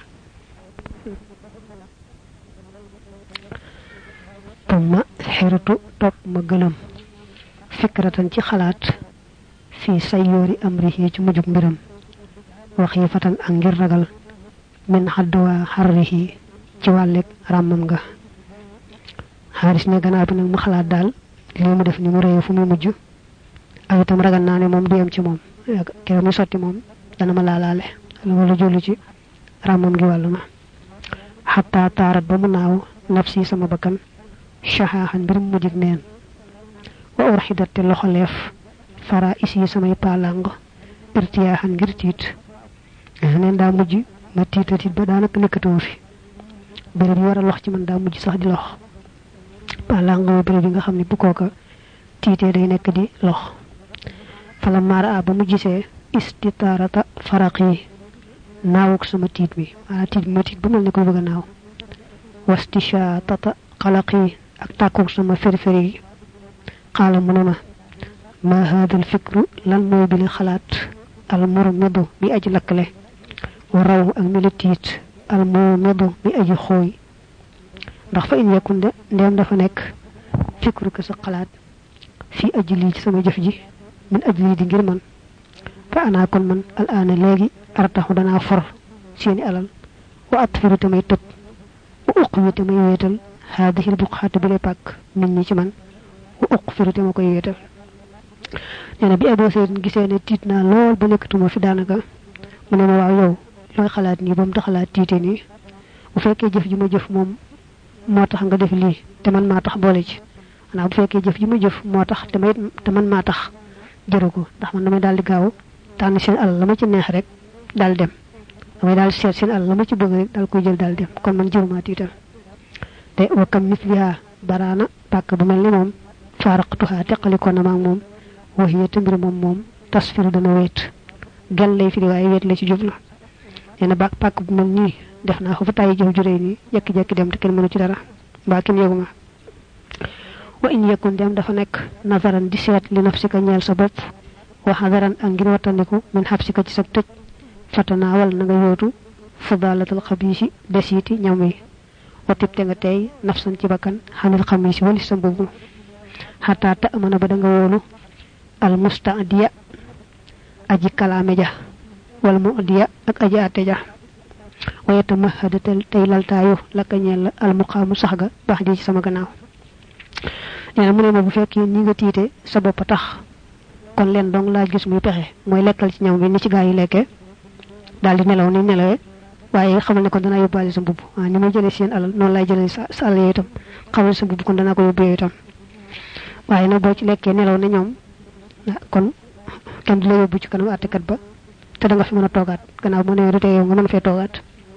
tumma xeritu topp ma gëlëm fikratan ci xalaat fii say yoori amrihi ci mujjug mbiram wax yi fatan ak ngir ragal min xadduwaa xarrihi ci wàlleg ràmmam nga xaaris ne gannaaw bi nag mu xalaat daal li mu def ni mu réy fu mu mujj ak itam ragal naa ne moom du yem ci moom kere muy sotti moom dana ma laalaale wala jullu ci ràmmam gi wàllu ma xataa taarat ba mu naaw nafsi sama bakkan shaxaaxan mbir mu mujjig neen wa urxidat te loxoleef fara isi samay palang irtiyaaxan ngir tiit neen daa mujj ma tiita tiit ba daanaka nekkatoo fi béréb yi war a lox ci man daa mujj sax di lox ba la nga bëre bi nga xamni bu koka tité day nek di lox fala mara ba mu gisé istitarata faraqi naawuk sama tit bi ala tit ma tit bu melni ko bëgg naaw wastisha tata qalaqi ak takku sama ferferi qala munama ma hada al fikru lan moy bi xalaat al murmadu bi aji lakle wa raw ak militit al murmadu bi aji xoy ndax fa in yakun de ndem dafa nek fikru ka sa xalaat fi ajli ci sama jëf ji min ajli di ngir man fa ana kon man al ana legi artahu dana for seeni alal wa atfiru tamay tëb wa uqwi tamay wetal hadhihi al buqhat bi pak min ni ci man wa uqfiru tamay koy wetal neena bi abo seen gisee ne tiit naa lool ba nekkatuma fi daanaka mu ne ma waaw yow looy xalaat nii ba mu taxalaat tiite nii bu fekkee jëf ji ma jëf moom moo tax nga def lii te man maa tax boole ci xanaa bu fekkee jëf ji ma jëf moo tax te may te man maa tax jëru ko ndax man damay daal di gaaw tànn seen alal la ma ci neex rek daal dem damay daal seet seen alal la ma ci bëgg rek daal koy jël daal dem kon man jërumaa tiital te wa kam misliha baraana pàkk bu mel ni moom faaraqtuha teqaliko na maag moom wahiya tambir mom mom tasfiru dana wet gal lay firi way wet la ci jublu neena bak pak bu mel ni def na ko fa tay jëf juré ni yek jek dem te ken mënu ci dara ba ken yeguma wa in yakun dem dafa nek nazaran di set li nafsika ñeel sa bop wa hadaran ak ngir watandiku min habsika ci sa tëj fatana wal na nga yotu fadalatul khabisi desiti ñami watip te nga tay nafsan ci bakan hanil khamisi wali sa bobu hatta ta amana ba da nga wolu al musta'diya aji kalame ja wal mu'diya ak aji ateja wa yatamahhadatal taylal tayu lakañel al muqam saxga bax ji ci sama gannaaw neena mu ne ma bu fekkee ni nga tiité sa bop tax kon len dong la gis muy pexé moy lekkal ci ñam bi ni ci gaay yi lekke dal di nelaw ni nelawé waye xamal ne ko dana yobale sa mbubb ni ma jëlé seen alal non lay jëlé sa alal itam xamal sa mbubb kon dana ko yobé itam waye na bo ci lekké nelaw na ñom kon kenn du la yóbbu ci kanam àttekat ba te da nga fi mën a toogaat gannaaw mu ne rute yow nga mën fee toogaat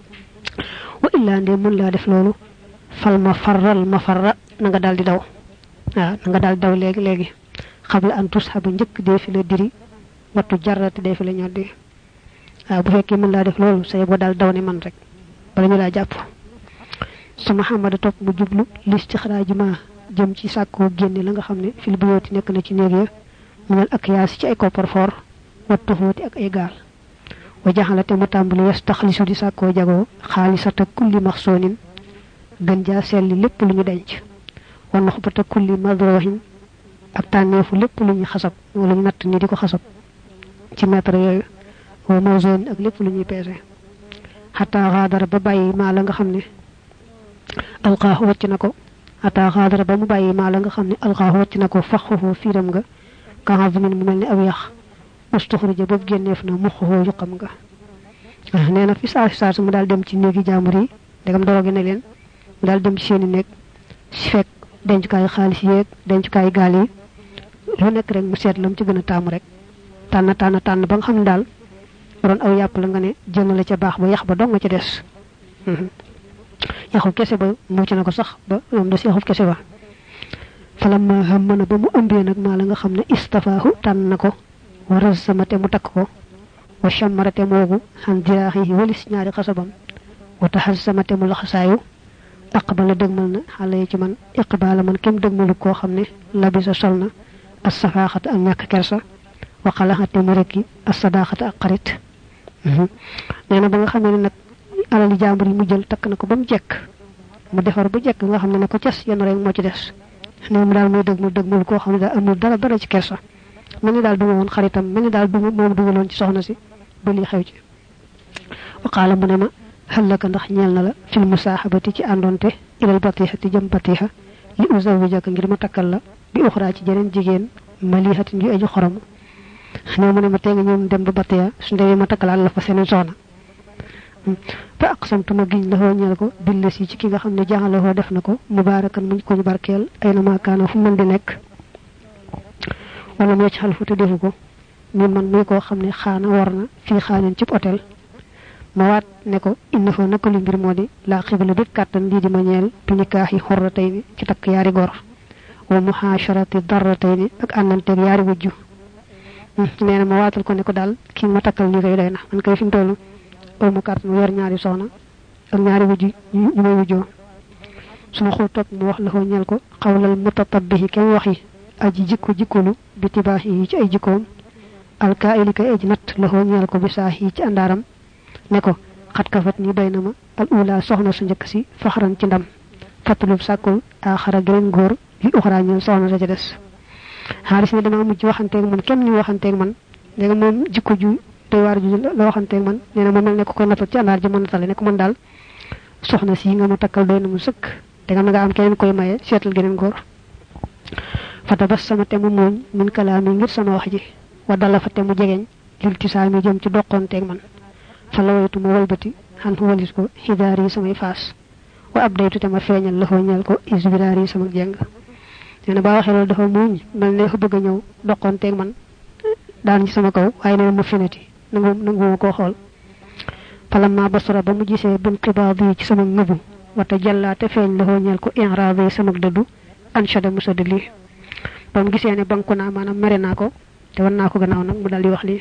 wa illa ndé mën laa def loolu fal ma farral ma farra na nga daal di daw waaw na nga daal di daw léegi léegi xabla an tushabu njëkk dee fi la diri wattu jarrat dee fi la ñoddi waaw bu fekkee mën laa def loolu say bo daal daw ne man rek bala ñu laa jàpp sama xamada topp mu jublu listixraaji ma jëm ci sàkkoo génne la nga xam ne fil buyooti nekk na ci néeg ya minal akyaas ci ay koparfor wattu xooti ak ay gaal wa jaxalate mu tàmbali yastaxlisu di sàkkoo jagoo xaalisata kulli maxsoonin gën jaa selli lépp lu ñu denc wa naxbata kulli madrohin ak tànneefu lépp lu ñu xasab wala ñu natt ni di ko xasab ci mètre yooyu wa mawzon ak lépp lu ñuy peese xataa xaadara ba bàyyi maa la nga xam ne alqaahu wàcc na ko xataa xaadara ba mu bàyyi maa la nga xam ne alqaahu wàcc na ko faxuhu fiiram nga ka hazumin mu melni aw yax mustaxrija bob genneef na muxuhu yu xam nga neena fi saa saa mu dal dem ci neegi jaamur yi degam doroge ne len mu dal dem ci seeni neeg fek denc kay xaalis yeek denc kay gaal yi lu nek rek mu seet lam ci gëna taamu rek tan tan tan ba nga xam dal ron aw yàpp la nga ne jëna la ca baax ba yax ba dong nga ci des yaxu kesse ba mu ci nako sax ba mom da yaxu kesse ba falamma hammana ba mu ëmbé nak ma la nga xamne istafahu tan nako wa razamate mu takko wa shamarate mogu han diraahi walis ñaari xasabam wa tahassamate mu laxasaayu aqbala degmal na xalé ci man iqbala man kem degmalu ko xamne labisa solna as-safaxata ak ñak kersa wa xalaxate mu rekki as-sadaqata ak qarit neena ba nga xamne nak alali jambur yi mu jël tak nako bam jek mu defar bu jek nga xamne nako ciass yeen rek mo ci dess ñoom daal moy dëgmal dëgmal ko xamne da amul dara dara ci kersa mel ni daal du woon xaritam mel ni daal du moom dugaloon ci soxna si ba li xew ci wa qala mu ne ma halaka ndax ñeel na la fil musahabati ci andonte ilal batihati jëm batiha li uzawwijaka ngir ma takkal la bi ukhra ci jeneen jigéen malihatin yu aji xorom xana mu ne ma tee nga ñoom dem ba batiha su ndewee ma takkal la fa seneen soxna fa aqsamtu ma giñ la ho ñeel ko billasi ci ki nga xamne jaxala ho def nako mubarakan muñ ko barkel ayna ma kana fu mën di nek wala mo ci xal fu te defu ko mi man muy ko xamne xana warna fi xaanen ci hotel ma waat ne ko innahu nako li mbir modi la xibla dit katan li di ma ñeel bi nikahi hurratayni ci tak yaari gor wa muhasharati darratayni ak andante yaari wujju neena ma waatal ko ne ko dal ki ma takkal li kay doyna man kay fim tollu o ma carte mu yor ñaari soxna ak ñaari wujju ñu may wujjo suma xol top mu wax la ko ñeel ko xawlal mutatabbihi kem waxi aji jikko jikkolu bi tibahi ci ay jikkoom al ka'ili kay aji nat la ko ñeel ko bi sahi ci andaram ne ko xat kafat ni doyna ma al ula soxna su ñëk ci faxran ci ndam fatulub sakul akhara gën goor yi ukhra ñu soxna sa ci dess haris ni dama mujj waxante ak man kem ni waxante ak man nga mom jikko ju doy war ju la waxante ak man neena ma mel ne ko ko natal ci andar ji man natal ne ko man dal soxna si nga mu takkal doyna mu sëkk te nga nga am keneen koy maye seetal geneen goor fatabassama te mu moñ min kalami ngir sama wax ji wa dala fa te mu jegeñ lil tisami jëm ci doqonte ak man fa lawaytu mu walbati han walis ko hidari samay fas wa abdaytu te ma feñal la ñal ko isbirari sama jeng neena ba waxe lol dafa moñ mel ne ko bëgg ñew doqonte ak man daan ci sama kaw waye neena mu finati nangu nangu ko xol falamma basara ba mu gisee bin qibadi ci sama ngëbu wata jallate feñ la ñal ko i'rabi sama dëddu anshada musadli bam gisee ne banku na manam mere na ko te wan na ko gannaaw nak mu daldi wax li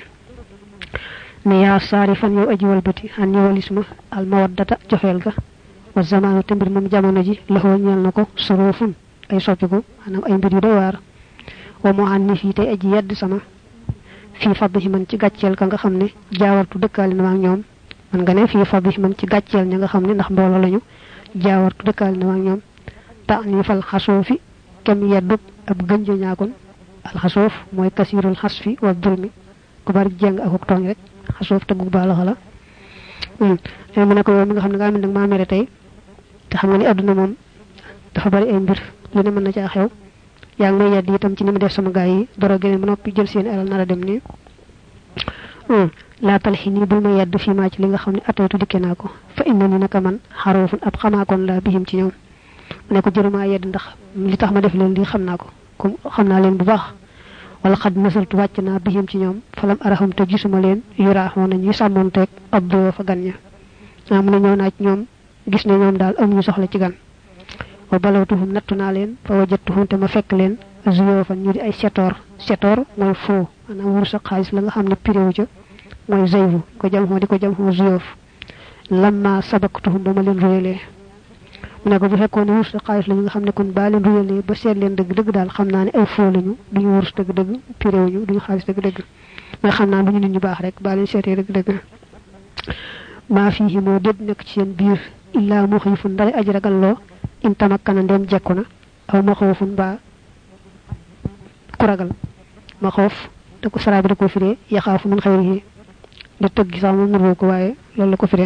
ne ya sarifan yow aji walbati han yawalisma al mawaddata jofel ga wa zamanu tambir mom jamono ji la ñal nako surufun ay soppiku manam ay mbir yu doy war wa mo anni fi tay aji yedd sama fi fadhi man ci gatchel ka nga xamne jaawartu dekkal na ak ñoom man nga ne fi fadhi man ci gatchel ña nga xamne ndax mbolo lañu jaawartu dekkal na ak ñoom ta'ni fal khasufi kam yeddu ab gënju ñaakon al khasuf moy kasirul hasfi wa dhulmi ko bari jeng ak togn rek khasuf te gu bala xala hmm ay mu ne ko yow mi nga xamne nga am nak ma mere tay te xam nga ni aduna mom dafa bari ay mbir lu ne mën na ci xew yaa ngi may yedd itam ci ni mu def sama gaay yi doro gene mu noppi jël seen alal nara dem ni hmm la talhini bu ma yedd fi ma ci li nga xamne ataytu dikke nako fa innani naka man harufun ab xama kon la bihim ci ñoom ne ko jëruma yedd ndax li tax ma def leen li xamna ko kum xamna leen bu baax wala xad nasaltu wacc na bihim ci ñoom falam arahum te gisuma leen yurahuna ñi samontek abdo fa gannya am na ñew na ci ñoom gis ne ñoom dal amuñu soxla ci gan wa balawtuhum natuna leen fa wajadtuhum te ma fekk leen zuyo fa ñu di ay setor setor moy fo ana wur sa xaliss la nga xamne pirewu ci moy zaybu ko jam ho di ko jam ho zuyof lamma sabaqtuhum bama leen royele mu ne ko bu fekkone wur sa xaliss la nga xamne kon ba leen royele ba seet leen deug deug dal xamna ne ay fo lañu duñu wur deug deug pirewu ñu duñu xaliss deug deug moy xamna duñu nit ñu baax rek ba leen sété deug deug ma fihi mo ded nek ci seen biir illa mukhifun dara ajragal lo in tamakkana ndem jekkuna aw ma xofun ba ku ragal ma xof da ko sarabi da ko firé ya xafu min xeyri da tegg sax mo nuru ko waye lolou la ko firé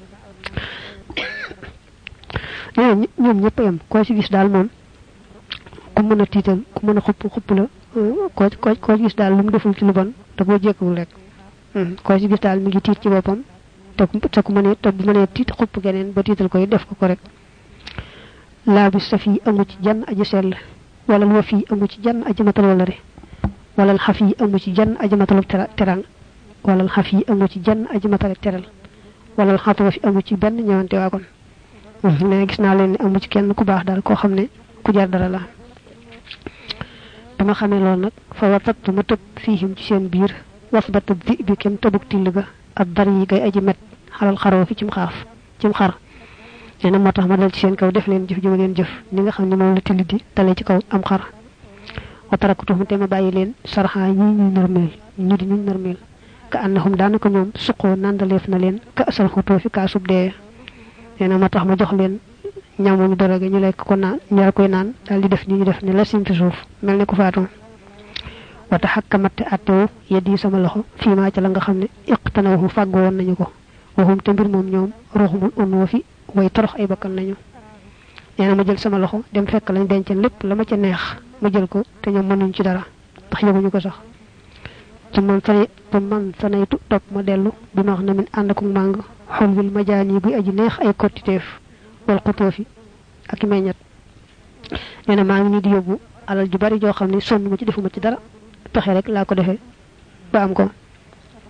ñoom ñoom ñepp yam ko ci gis dal mom ku mëna tital ku mëna xupp xupp la ko ko ko gis dal lu mu deful ci lu bon da ko jekkul rek ko ci gis dal mi ngi tit ci bopam te ku mëne te bu mëne tit xupp geneen ba tital koy def ko ko rek la bi safi amu ci jann aji sel wala lu fi amu ci jann aji matal wala re wala al hafi amu ci jann aji matal terang wala al hafi amu ci jann aji matal teral wala al khatu fi amu ci ben ñewante wa kon ne gis na leen amu ci kenn ku baax dal ko xamne ku jar dara la dama xamé lool nak fa watat ma tek fihim ci seen biir wasbatu bi kem tabuk tilga ad dari gay aji met halal xaro fi ci xaaf ci xar neena motax ma dal ci seen kaw def leen jëf ju ngeen jëf ni nga xamni mom la tilidi talé ci kaw am xar wa taraktuhum te ma bayyi leen sarha ñi ñu normal ñi di ñu normal ka annahum danaka ñoom suqo nandalef na leen ka asal xoto fi ka sub de neena motax ma jox leen ñamu ñu dara ga ñu lek ko naan ñal koy naan dal di def ñu def ni la sim fi suuf melni ko faatu wa tahakkamat atu yadi sama loxo fi ma ci la nga xamne iqtanahu faggo won nañu ko waxum te mbir mom ñoom roxumul onu fi way torox ay bakkan lañu neena ma jël sama loxo dem fekk lañ dencen lepp lama ca neex ma jël ko te ñoom mënuñ ci dara tax yëguñu ko sax ci man fay to man sanaytu top ma delu bi ma wax na min and ak mang xolul majani bi aji neex ay kotiteef wal qutufi ak meññat neena ma ngi ni di yobbu alal ju bari jo xamni sonn ma ci defuma ci dara taxé rek la ko defé ba am ko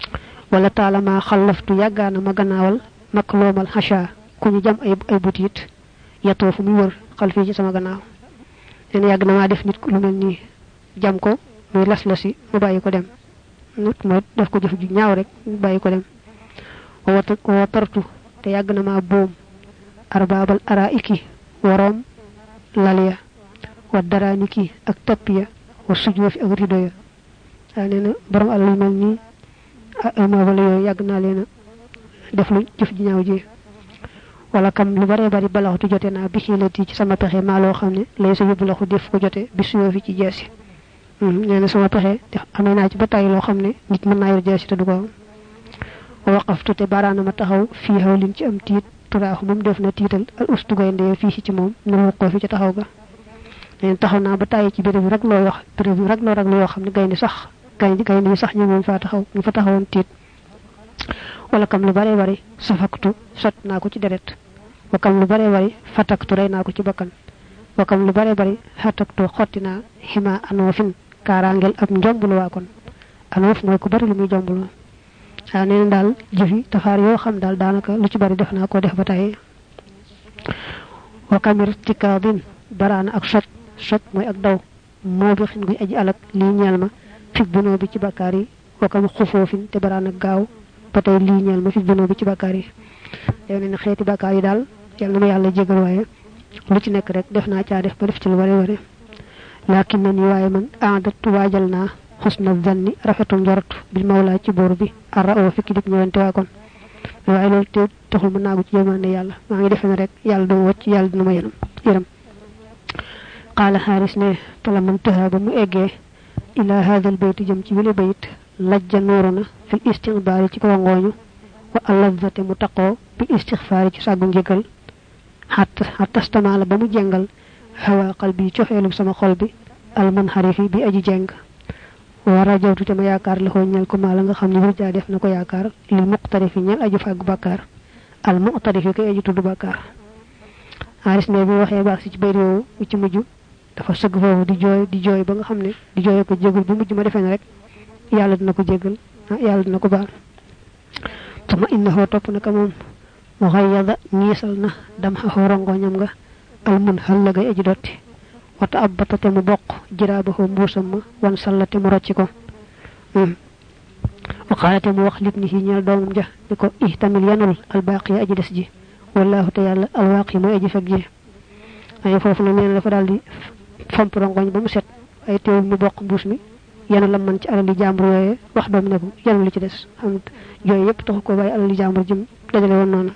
wala talama khallaftu yagana ma gannaawal maklumal hasha ku ñu jam ay ay butit yatoofu mu wër xalfi ci sama gannaaw en yag na ma def nit lu melni jam ko muy las lasi mu bayiko dem nit mo def ko jëf ju ñaaw rek mu bayiko dem wa wa tartu te yag na ma boom arbabal araiki warom laliya wa daraniki ak tapiya wa sujuf ak ridoya anena borom Allah melni ay mo wala yoy yag na leena def lu jëf ju ñaaw ji wala kam lu bare bari balaxtu joté na bi xilati ci sama pexé ma lo xamné lay sa yobbu laxu def ko joté bi suyo fi ci jessi hmm néna sama pexé amé na ci ba tay lo xamné nit mën na yor jessi té du ko waqaftu te barana ma taxaw fi hawlin ci am tiit turaax mum def na tiital al ustu gaynde fi ci mom na ko fi ci taxaw ga néna taxaw na ba tay ci bërepp rek lo wax bërepp rek lo rek lo xamné gaynde sax gaynde gaynde sax ñu mom fa taxaw ñu fa taxawon tiit wala kam lu bare bari safaktu sot na ko ci deret wa kam lu bare bari fataktu ray na ko ci bakkan wa kam lu bare bari hataktu xotina hima anofin karangel ab njombul wa kon anof moy ko bari lu muy jombul sa neena dal jëfi tafar yo xam dal danaka lu ci bari def na ko def ba tay wa kamir tikadin barana ak sot sot moy ak daw mo bi xin guy aji alak li ñal ma fi buno bi ci bakari wa kam khufofin te barana gaaw patay li ñal ma fi buno bi ci bakari yow ne xéeti bakar yi dal yalla na yalla jégal waye lu ci nek rek def na ca def ba def ci lu wari wari lakin man waye man aadatu wajalna husna dhanni rafatu njort bil mawla ci bor bi ara fi ki dip ñewante wa kon waye lol te taxul mu nagu ci yemane yalla ma ngi defene rek yalla do wacc yalla dina ma yeram yeram qala haris ne tala man tahaba mu egge ila hadha al bayt jam ci wile bayt lajja nuruna fil istighbar ci ko ngoñu wa allazati mutaqo bi istighfar ci sagu ngegal hatta hatta stamala ba mu jengal hawa qalbi ci xelum sama xol bi al munharifi bi aji jeng wa rajawtu tama yaakar la ñal ko mala nga xamni bu ja def nako yaakar li muqtarifi ñal aji fag bakkar al muqtarifi kay aji tuddu bakkar haris ne bi waxe baax ci bayri wo ci muju dafa seug fofu di joy di joy ba nga xamne di joy ko jégul bu muju ma defene rek yalla dina ko jégal yalla dina ko baal tuma innahu top naka mom mughayyada nisalna dam ha horongoñam nga al mun halaga aji dotti wata abbatata mu bok jirabahu mbusam wan sallati mu rocci ko hmm wa qalat mu wax lit ni ñal doomum ja diko ihtamil yanul al baqi aji des ji wallahu ta'ala al waqi mo aji fak ji ay fofu na neena dafa daldi fomp rongoñ ba mu set ay teew mu bok mbus mi yanu lam man ci alali jambur yoy wax doom ne ko yanu li ci dess xam yoy yep tax ko bay alali jambur jëm dajale won non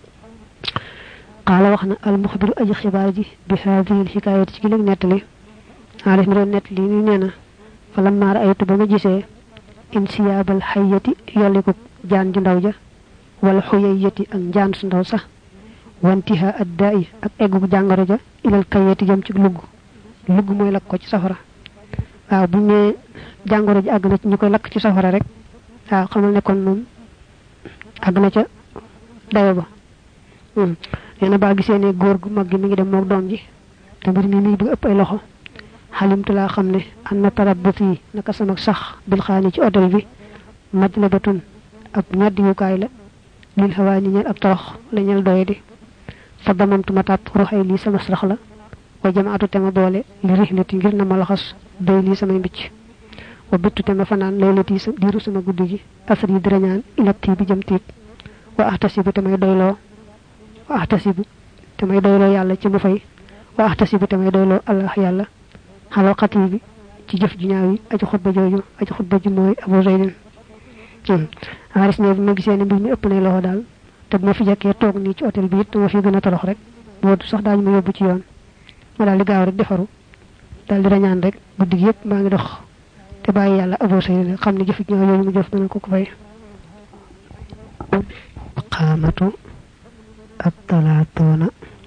qala waxna al mukhbir aji xibaar ji bi hadhihi al hikayati ci leg netali alif mi don netali ni neena falam ma ra'aytu ba ma gisee insiyabal hayyati yaliku jaan ju ndaw ja wal huyayati ak jaan su ndaw sax wantiha ad-da'i ak eggu jangoro ja ilal kayati jëm ci lugg lugg moy lak ko ci safara waaw bu ne jangoro ji ag na ci ñukoy lak ci safara rek waaw xamal ne kon mom ag na ca dayo ba hmm neena ba gisee ne góor gu mag gi mi ngi dem mook doom ji te mbir mi mi bëgg ëpp ay loxo halimtu la xamne anna tarabbuti naka sama sax bil khani ci hotel bi majlabatun ab ñaddi yu kay la lil hawani ñal ab torox la ñal doyadi fa damamtu ma tap roxay li sama sax la wa jamaatu tema boole li rihlati ngir na ma laxas doy li sama mbicc wa bittu tema fanan laylati sa diru sama guddi gi asri dirañaan ilati bi jëm tiit wa ahtasibu tamay doylo wa ahtasibu tamay doylo yalla ci mu fay wa ahtasibu tamay doylo allah yalla halo khatibi ci jëf ju ñaawi aji xutba joju aji xutba ji moy abu zaydin hmm haris ne ma gisee ne mbir mi ëpp na loxo dal te ma fi jakkee tok ni ci hôtel bi it ma fi gëna torox rek bo sax dañ ma yobbu ci yoon ma dal di gaaw rek defaru dal di rañaan rek guddi gi yépp ma ngi dox te bàyyi yàlla abo sey xamni jëf ñoo yoyu mu jëf dana ko ko fay qamatu at-talatuna